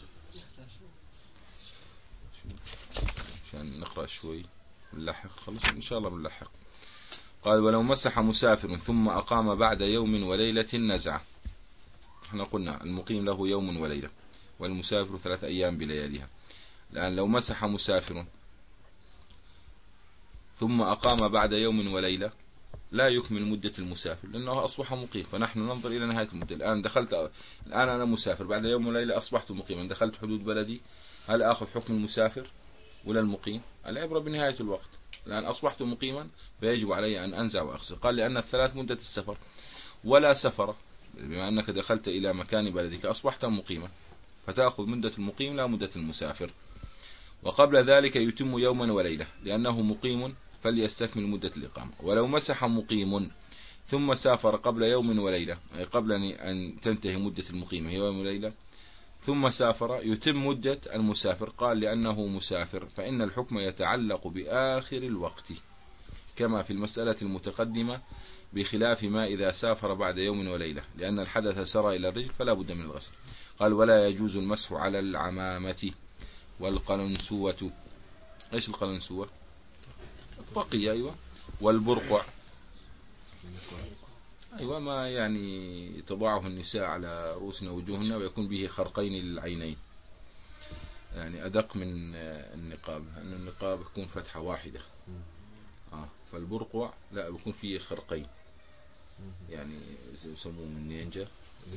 عشان نقرأ شوي نلحق، خلص إن شاء الله بنلحق. قال ولو مسح مسافر ثم أقام بعد يوم وليلة نزع. احنا قلنا المقيم له يوم وليلة والمسافر ثلاث أيام بلياليها. الآن لو مسح مسافر ثم أقام بعد يوم وليلة لا يكمل مدة المسافر لأنه أصبح مقيم، فنحن ننظر إلى نهاية المدة. الآن دخلت، الآن أنا مسافر، بعد يوم وليلة أصبحت مقيما، دخلت حدود بلدي، هل أخذ حكم المسافر ولا المقيم؟ العبرة بنهاية الوقت. الآن أصبحت مقيما فيجب علي أن أنزع وأغسل. قال لأن الثلاث مدة السفر، ولا سفر، بما أنك دخلت إلى مكان بلدك أصبحت مقيما، فتأخذ مدة المقيم لا مدة المسافر. وقبل ذلك يتم يوما وليلة لأنه مقيم فليستكمل مدة الإقامة. ولو مسح مقيم ثم سافر قبل يوم وليلة، أي قبل أن تنتهي مدة المقيم يوم وليلة، ثم سافر يتم مدة المسافر. قال لأنه مسافر فإن الحكم يتعلق بآخر الوقت كما في المسألة المتقدمة، بخلاف ما إذا سافر بعد يوم وليلة لأن الحدث سرى إلى الرجل فلا بد من الغسل. قال ولا يجوز المسح على العمامة والقلنسوة. إيش القلنسوة؟ الطاقية، أيوة. والبرقع، أيوة، ما يعني تضعه النساء على رؤوسنا وجوهنا ويكون به خرقين للعينين، يعني أدق من النقاب، أن النقاب يكون فتحة واحدة، آه فالبرقع لا بيكون فيه خرقين، يعني يسموه من نينجا.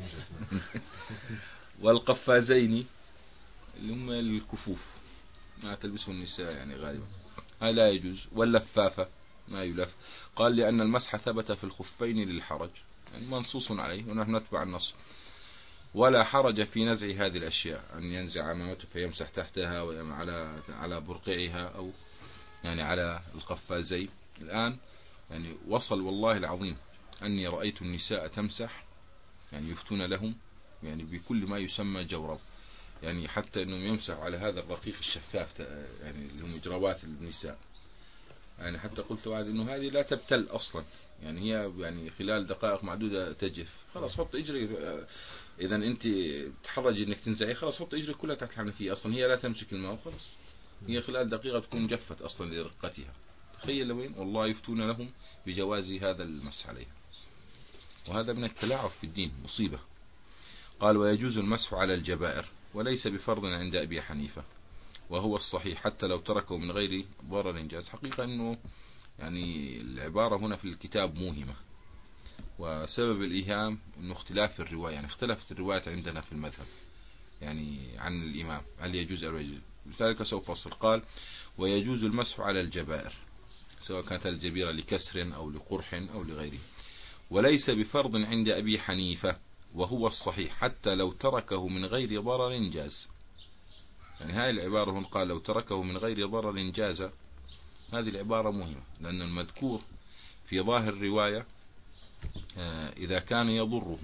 والقفازين اللي هم الكفوف ما تلبسه النساء يعني غالبا، هذا لا يجوز. واللفافة ما يلف. قال لأن المسح ثبت في الخفين للحرج، يعني منصوص عليه ونحن نتبع النص. ولا حرج في نزع هذه الأشياء، أن ينزع عمامته فيمسح تحتها وعلى على برقعها أو يعني على القفازين. الآن يعني وصل والله العظيم أني رأيت النساء تمسح، يعني يفتون لهم يعني بكل ما يسمى جورب، يعني حتى أنهم يمسحوا على هذا الرقيق الشفاف، يعني اللي هم جرابات النساء. يعني حتى قلت بعد أنه هذه لا تبتل أصلا، يعني هي يعني خلال دقائق معدودة تجف. خلاص حط إجري، إذا أنت تحرج أنك تنزعي خلاص حط إجري كلها تحت الحنفية، أصلا هي لا تمسك الماء خلاص، هي خلال دقيقة تكون جفت أصلا لرقتها. تخيل وين والله يفتون لهم بجواز هذا المسح عليها، وهذا من التلاعب في الدين مصيبة. قال ويجوز المسح على الجبائر وليس بفرض عند أبي حنيفة وهو الصحيح حتى لو تركه من غير ضرر جاز. حقيقة أنه يعني العبارة هنا في الكتاب موهمة، وسبب الإيهام أنه اختلاف الرواية، يعني اختلفت الرواية عندنا في المذهب يعني عن الإمام هل يجوز أو يجوز. لذلك سوف أفصل. قال ويجوز المسح على الجبائر سواء كانت الجبيرة لكسر أو لقرح أو لغيره، وليس بفرض عند أبي حنيفة وهو الصحيح حتى لو تركه من غير ضرر جاز. يعني هذه العبارة هنا قال لو تركه من غير ضرر جاز، هذه العبارة مهمة لأن المذكور في ظاهر الرواية إذا كان يضره،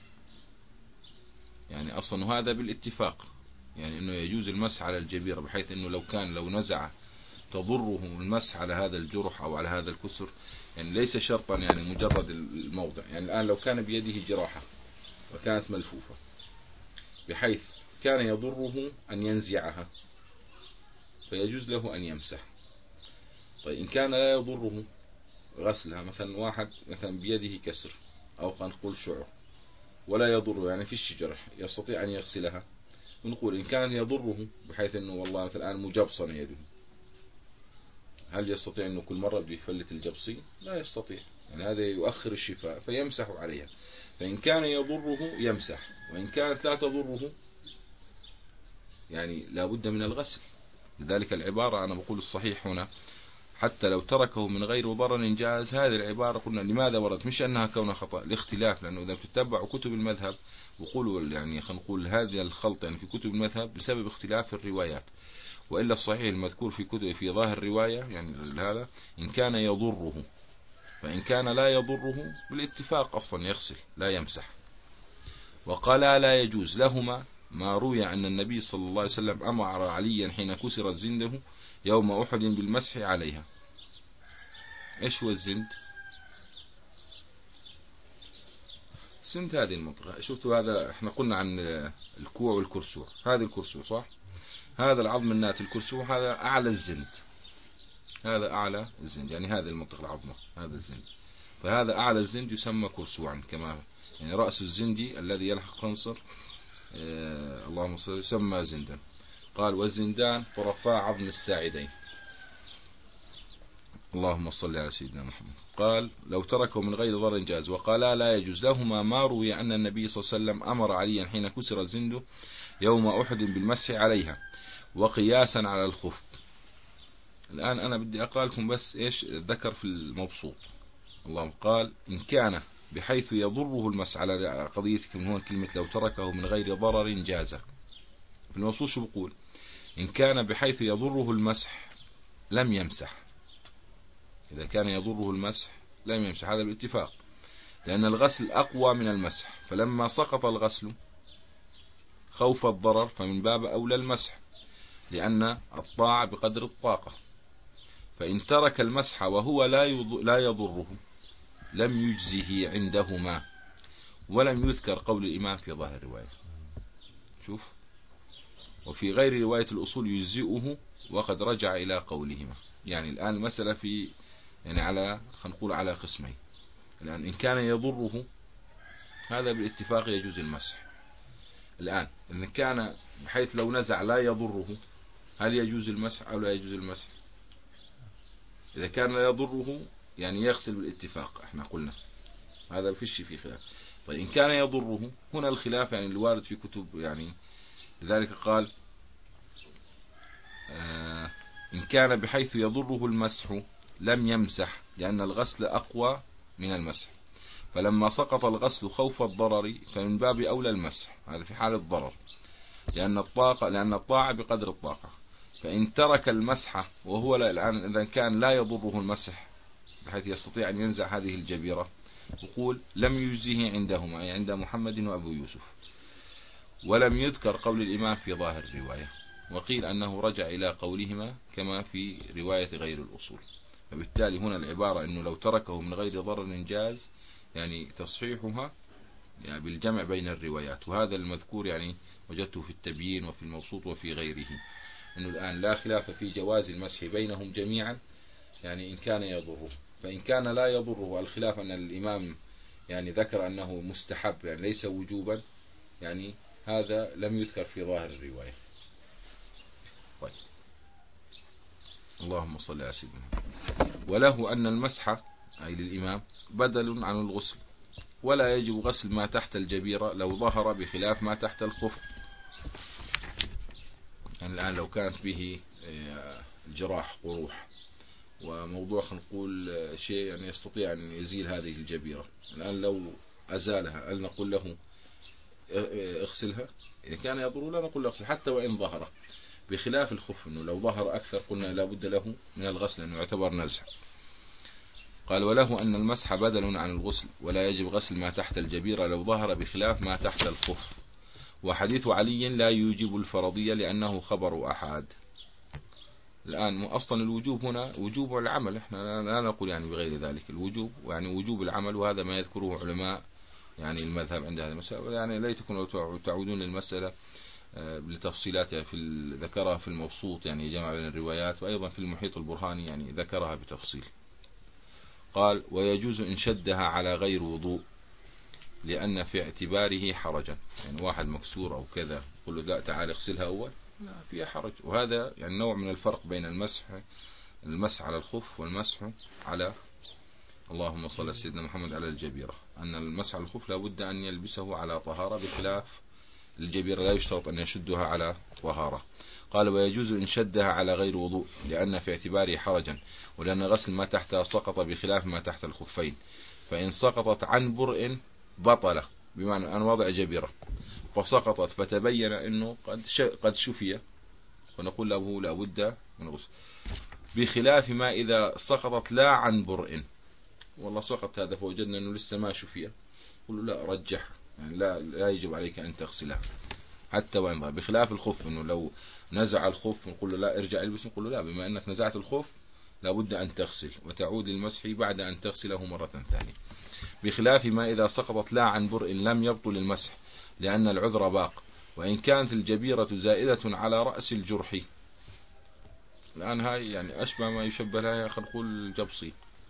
يعني أصلا هذا بالاتفاق، يعني أنه يجوز المسح على الجبيرة بحيث أنه لو كان لو نزع تضره المسح على هذا الجرح أو على هذا الكسر، يعني ليس شرطا يعني مجرد الموضع. يعني الآن لو كان بيده جراحة وكانت ملفوفة بحيث كان يضره أن ينزعها فيجوز له أن يمسح. طيب إن كان لا يضره غسلها، مثلا واحد مثلا بيده كسر أو قنقل شعر ولا يضره يعني فيش جرح يستطيع أن يغسلها، ونقول إن كان يضره بحيث أنه والله مثلا الآن مجبصن يده، هل يستطيع أنه كل مرة بيفلت الجبصي؟ لا يستطيع، يعني هذا يؤخر الشفاء فيمسح عليها. فإن كان يضره يمسح، وإن كانت لا تضره يعني لا بد من الغسل. لذلك العبارة أنا بقول الصحيح هنا حتى لو تركه من غير ضرر جاز. هذه العبارة قلنا لماذا وردت؟ مش أنها كونها خطأ، الاختلاف، لأنه إذا تتبع كتب المذهب وقولوا يعني خلينا نقول هذا الخلط يعني في كتب المذهب بسبب اختلاف الروايات، وإلا الصحيح المذكور في كتب في ظاهر الرواية يعني هذا إن كان يضره، فإن كان لا يضره بالاتفاق أصلا يغسل لا يمسح. وقال لا يجوز لهما ما روي أن النبي صلى الله عليه وسلم أمر عليا حين كسرت زنده يوم أحد بالمسح عليها. إيش هو الزند؟ الزند هذه المنطقة، شفتوا هذا احنا قلنا عن الكوع والكرسوع، هذا الكرسوع صح؟ هذا العظم النات الكرسوع هذا أعلى الزند، هذا أعلى الزند يعني هذه المنطقة العظمة هذا الزند، فهذا أعلى الزند يسمى كرسوعا، كما يعني رأس الزندي الذي يلحق خنصر آه اللهم صل يسمى زندا. قال والزندان طرفاء عظم الساعدين. اللهم صل على سيدنا محمد. قال لو تركه من غير ضرر جاز، وقال لا يجوز لهما ما روي أن النبي صلى الله عليه وسلم أمر عليا حين كسر الزند يوم أحد بالمسح عليها وقياسا على الخف. الآن أنا بدي أقرأ لكم بس إيش ذكر في المبسوط. اللهم قال إن كان بحيث يضره المسح، على قضيتك من هون كلمة لو تركه من غير ضرر جاز. في المبسوط شو بقول؟ إن كان بحيث يضره المسح لم يمسح. إذا كان يضره المسح لم يمسح، هذا بالاتفاق، لأن الغسل أقوى من المسح، فلما سقط الغسل خوف الضرر فمن باب أولى المسح، لأن الطاعة بقدر الطاقة. فإن ترك المسح وهو لا يضره لم يجزه عندهما، ولم يذكر قول الإمام في ظاهر الرواية. شوف، وفي غير رواية الأصول يجزئه وقد رجع إلى قولهما. يعني الآن المسألة في يعني على خلينا نقول على قسمين. الآن إن كان يضره هذا بالاتفاق يجوز المسح. الآن إن كان بحيث لو نزع لا يضره هل يجوز المسح أو لا يجوز المسح؟ إذا كان لا يضره يعني يغسل بالاتفاق، احنا قلنا هذا فيش في خلاف. طيب إن كان يضره هنا الخلاف يعني الوارد في كتب، يعني لذلك قال آه إن كان بحيث يضره المسح لم يمسح، لأن الغسل أقوى من المسح، فلما سقط الغسل خوف الضرر فمن باب أولى المسح، هذا في حال الضرر، لأن الطاقة لأن الطاعة بقدر الطاقة. فإن ترك المسح وهو لا الآن إذا كان لا يضره المسح بحيث يستطيع أن ينزع هذه الجبيرة، يقول لم يجزه عندهما، أي عند محمد وأبو يوسف، ولم يذكر قول الإمام في ظاهر الرواية، وقيل أنه رجع إلى قولهما كما في رواية غير الأصول. فبالتالي هنا العبارة أنه لو تركه من غير ضرر جاز، يعني تصحيحها يعني بالجمع بين الروايات. وهذا المذكور يعني وجدته في التبيين وفي المبسوط وفي غيره، أنه الآن لا خلاف في جواز المسح بينهم جميعا، يعني إن كان يضره. فإن كان لا يضره الخلاف أن الإمام يعني ذكر أنه مستحب يعني ليس وجوبا، يعني هذا لم يذكر في ظاهر الرواية. طيب اللهم صل على سيدنا. وله أن المسح أي للإمام بدل عن الغسل، ولا يجب غسل ما تحت الجبيرة لو ظهر بخلاف ما تحت الخف. يعني الآن لو كانت به الجراح قروح وموضوع خلينا نقول شيء يعني يستطيع أن يزيل هذه الجبيرة، الآن لو أزالها هل نقول له اغسلها؟ إذا كان يضر لا نقول له اغسل حتى وإن ظهر، بخلاف الخف أنه لو ظهر أكثر قلنا لا بد له من الغسل لأنه يعتبر نزع. قال وله أن المسح بدل عن الغسل، ولا يجب غسل ما تحت الجبيرة لو ظهر بخلاف ما تحت الخف. وحديث علي لا يوجب الفرضية لأنه خبر أحد. الآن أصلا الوجوب هنا وجوب العمل، احنا لا نقول يعني بغير ذلك، الوجوب يعني وجوب العمل، وهذا ما يذكره علماء يعني المذهب عند هذه المسألة. يعني ليتكم لو تعودون للمسألة لتفصيلاتها في ذكرها في المبسوط يعني جمع بين الروايات، وأيضا في المحيط البرهاني يعني ذكرها بتفصيل. قال ويجوز إن شدها على غير وضوء لأن في اعتباره حرجا، يعني واحد مكسور أو كذا قل له لا تعال اغسلها أول، لا فيها حرج. وهذا يعني نوع من الفرق بين المسح المسح على الخف والمسح على اللهم صل على سيدنا محمد على الجبيرة، أن المسح على الخف لابد أن يلبسه على طهارة، بخلاف الجبيرة لا يشترط أن يشدها على طهارة. قال ويجوز إن شدها على غير وضوء لأن في اعتباره حرجا، ولأن غسل ما تحتها سقط بخلاف ما تحت الخفين، فإن سقطت عن برء بطل، بمعنى أن وضع جبيرة فسقطت فتبين أنه قد قد شفي ونقول له لا بد من غسل، بخلاف ما إذا سقطت لا عن برء، والله سقط هذا فوجدنا أنه لسه ما شفي، قل لا رجح يعني لا, لا يجب عليك أن تغسلها حتى وإن ظهر، بخلاف الخف أنه لو نزع الخف نقول له لا ارجع البس، نقول له لا بما أنك نزعت الخف لابد أن تغسل وتعود للمسح بعد أن تغسله مرة ثانية، بخلاف ما إذا سقطت لا عن برء لم يبطل المسح لأن العذر باق، وإن كانت الجبيرة زائدة على رأس الجرح. الآن هاي يعني أشبه ما يشبه لها خلينا نقول الجبصي،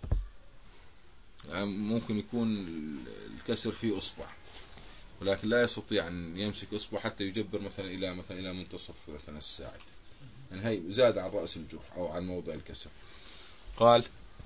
يعني ممكن يكون الكسر فيه أصبع ولكن لا يستطيع أن يمسك إصبع حتى يجبر مثلا إلى مثلا إلى منتصف مثلا الساعد، يعني هي زاد عن رأس الجرح أو عن موضع الكسر. قال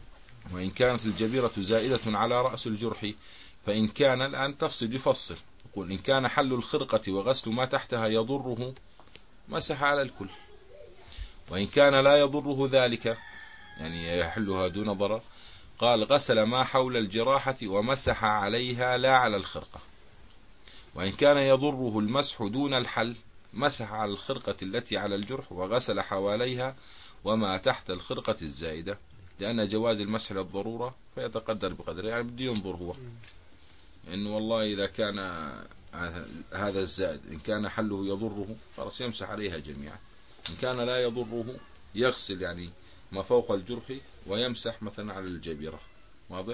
وإن كانت الجبيرة زائدة على رأس الجرح فإن كان، الآن تفصل يفصل يقول إن كان حل الخرقة وغسل ما تحتها يضره مسح على الكل، وإن كان لا يضره ذلك يعني يحلها دون ضرر قال غسل ما حول الجراحة ومسح عليها لا على الخرقة، وإن كان يضره المسح دون الحل مسح على الخرقة التي على الجرح وغسل حواليها وما تحت الخرقة الزائدة، لأن جواز المسح للضرورة فيتقدر بقدر، يعني بده ينظر هو إنه والله إذا كان هذا الزائد إن كان حله يضره خلاص يمسح عليها جميعا، إن كان لا يضره يغسل يعني ما فوق الجرح ويمسح مثلا على الجبيرة. واضح؟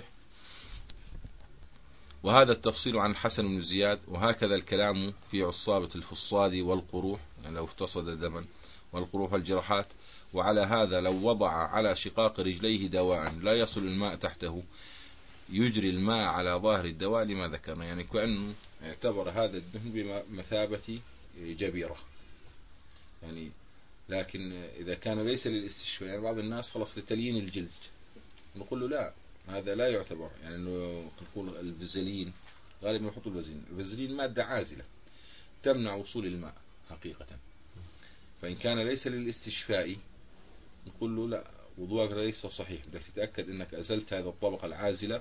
وهذا التفصيل عن الحسن بن زياد. وهكذا الكلام في عصابة الفصاد والقروح يعني لو افتصد دما والقروح والجراحات. وعلى هذا لو وضع على شقاق رجليه دواء لا يصل الماء تحته يجري الماء على ظاهر الدواء لما ذكرنا، يعني كأنه اعتبر هذا الدهن بمثابة جبيرة يعني. لكن إذا كان ليس للاستشفاء يعني بعض الناس خلص لتليين الجلد نقول له لا هذا لا يعتبر، يعني انه نقول الفازلين غالبا يحطوا الفازلين، الفازلين مادة عازلة تمنع وصول الماء حقيقة، فإن كان ليس للاستشفاء نقول له لا وضوءك ليس صحيح، بدك تتأكد انك ازلت هذه الطبقة العازلة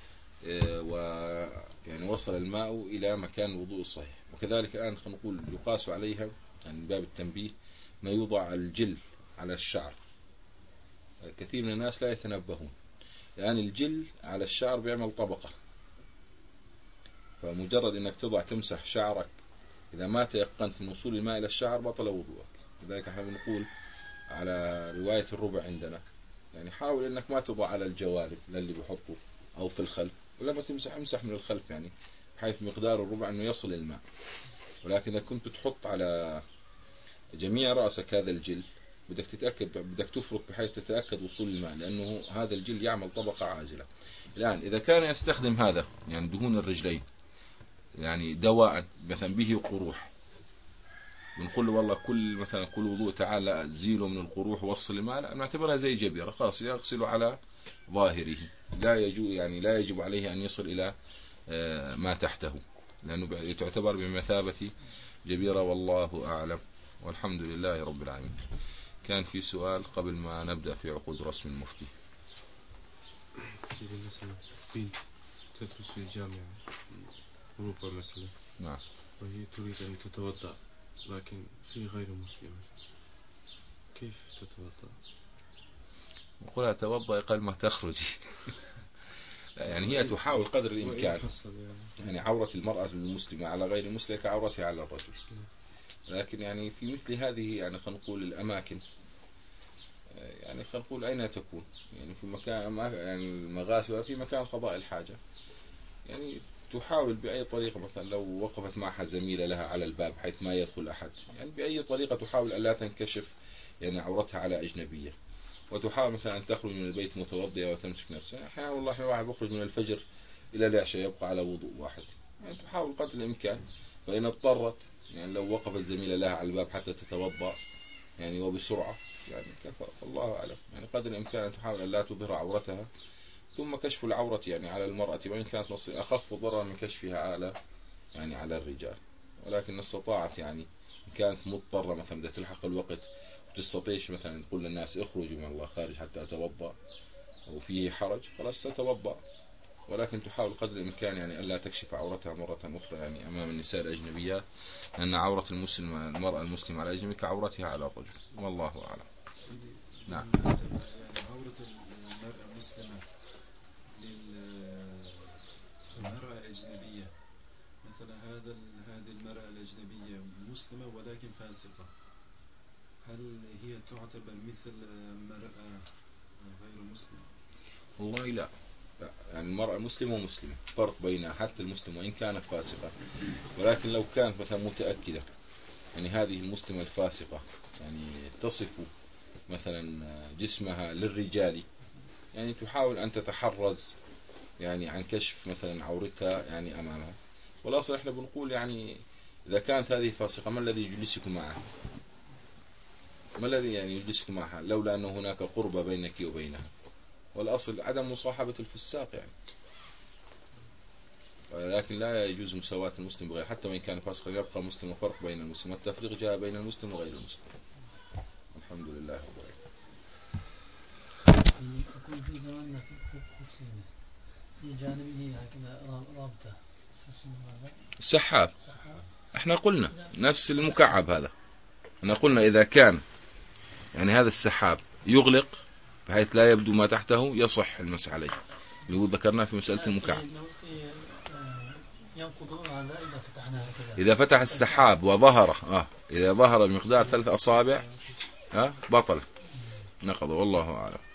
ويعني وصل الماء الى مكان الوضوء الصحيح. وكذلك الآن خلينا نقول يقاس عليها يعني من باب التنبيه ما يوضع الجل على الشعر، كثير من الناس لا يتنبهون، يعني الجل على الشعر بيعمل طبقة، فمجرد انك تضع تمسح شعرك اذا ما تيقنت من وصول الماء الى الشعر بطل وضوءك. لذلك احنا بنقول على رواية الربع عندنا يعني حاول انك ما تضع على الجوارب للي بيحطوا او في الخلف، ولما تمسح امسح من الخلف يعني حيث مقدار الربع انه يصل الماء. ولكن اذا كنت تحط على جميع رأسك هذا الجل بدك تتأكد بدك تفرك بحيث تتأكد وصول الماء، لأنه هذا الجل يعمل طبقة عازلة. الآن إذا كان يستخدم هذا يعني دهون الرجلين يعني دواء مثلا به قروح بنقول له والله كل مثلا كل وضوء تعال زيله من القروح ووصل الماء، لا نعتبرها زي جبيرة خلاص يغسل على ظاهره، لا يجو يعني لا يجب عليه أن يصل إلى ما تحته لأنه تعتبر بمثابة جبيرة. والله أعلم والحمد لله رب العالمين. كان في سؤال قبل ما نبدأ في عقود رسم المفتي. مثلا بنت تدرس في الجامعة أوروبا مثلا نعم وهي تريد أن تتوضأ لكن في غير مسلمة، كيف تتوضأ؟ نقولها توضأ قبل ما تخرجي يعني هي تحاول قدر الإمكان يعني عورة المرأة المسلمة على غير المسلمة كعورتها على الرجل، لكن يعني في مثل هذه يعني خلينا نقول الأماكن يعني خلينا نقول أين تكون يعني في مكان يعني المغاسل ولا في مكان قضاء الحاجة يعني تحاول بأي طريقة، مثلا لو وقفت معها زميلة لها على الباب حيث ما يدخل أحد يعني بأي طريقة تحاول أن لا تنكشف يعني عورتها على أجنبية، وتحاول مثلا أن تخرج من البيت متوضئة وتمسك نفسها. أحيانا والله واحد بخرج من الفجر إلى العشاء يبقى على وضوء واحد يعني تحاول قدر الإمكان، فإن اضطرت يعني لو وقفت زميلة لها على الباب حتى تتوضأ يعني وبسرعة يعني كفى، الله أعلم يعني قدر الإمكان أن تحاول أن لا تظهر عورتها. ثم كشف العورة يعني على المرأة وإن كانت أخف ضررا من كشفها على يعني على الرجال، ولكن استطاعت يعني إن كانت مضطرة مثلا بدها تلحق الوقت وتستطيعش مثلا تقول للناس اخرجوا من الله خارج حتى أتوضأ أو فيه حرج خلاص تتوضأ، ولكن تحاول قدر الإمكان يعني ألا تكشف عورتها مرة أخرى يعني أمام النساء الأجنبيات، لأن عورة المسلم المرأة المسلمة على الأجنبي كعورتها على الرجل والله أعلم. نعم. يعني عورة المرأة المسلمة للمرأة الأجنبية مثلا هذا هذه المرأة الأجنبية مسلمة ولكن فاسقة، هل هي تعتبر مثل مرأة غير مسلمة؟ والله لا، يعني المرأة مسلمة ومسلمة فرق بينها حتى المسلم وإن كانت فاسقة، ولكن لو كانت مثلا متأكدة يعني هذه المسلمة الفاسقة يعني تصف مثلا جسمها للرجال يعني تحاول أن تتحرز يعني عن كشف مثلا عورتها يعني أمامها. والأصل إحنا بنقول يعني إذا كانت هذه فاسقة ما الذي يجلسكم معها؟ ما الذي يعني يجلسكم معها لولا أن هناك قربة بينك وبينها؟ والأصل عدم مصاحبة الفساق يعني. لكن لا يجوز مساواة المسلم بغير، حتى وإن كان فاسقا يبقى مسلم، وفرق بين المسلم، والتفريق جاء بين المسلم وغير المسلم. الحمد لله رب العالمين. يكون في زماننا خفصين في جانبه هكذا رابطة السحاب، احنا قلنا نفس المكعب هذا، احنا قلنا إذا كان يعني هذا السحاب يغلق بحيث لا يبدو ما تحته يصح المسح عليه، اللي هو ذكرناه في مسألة المكعب. إذا فتح السحاب وظهر آه إذا ظهر بمقدار ثلاث أصابع آه بطل نقض، والله أعلم.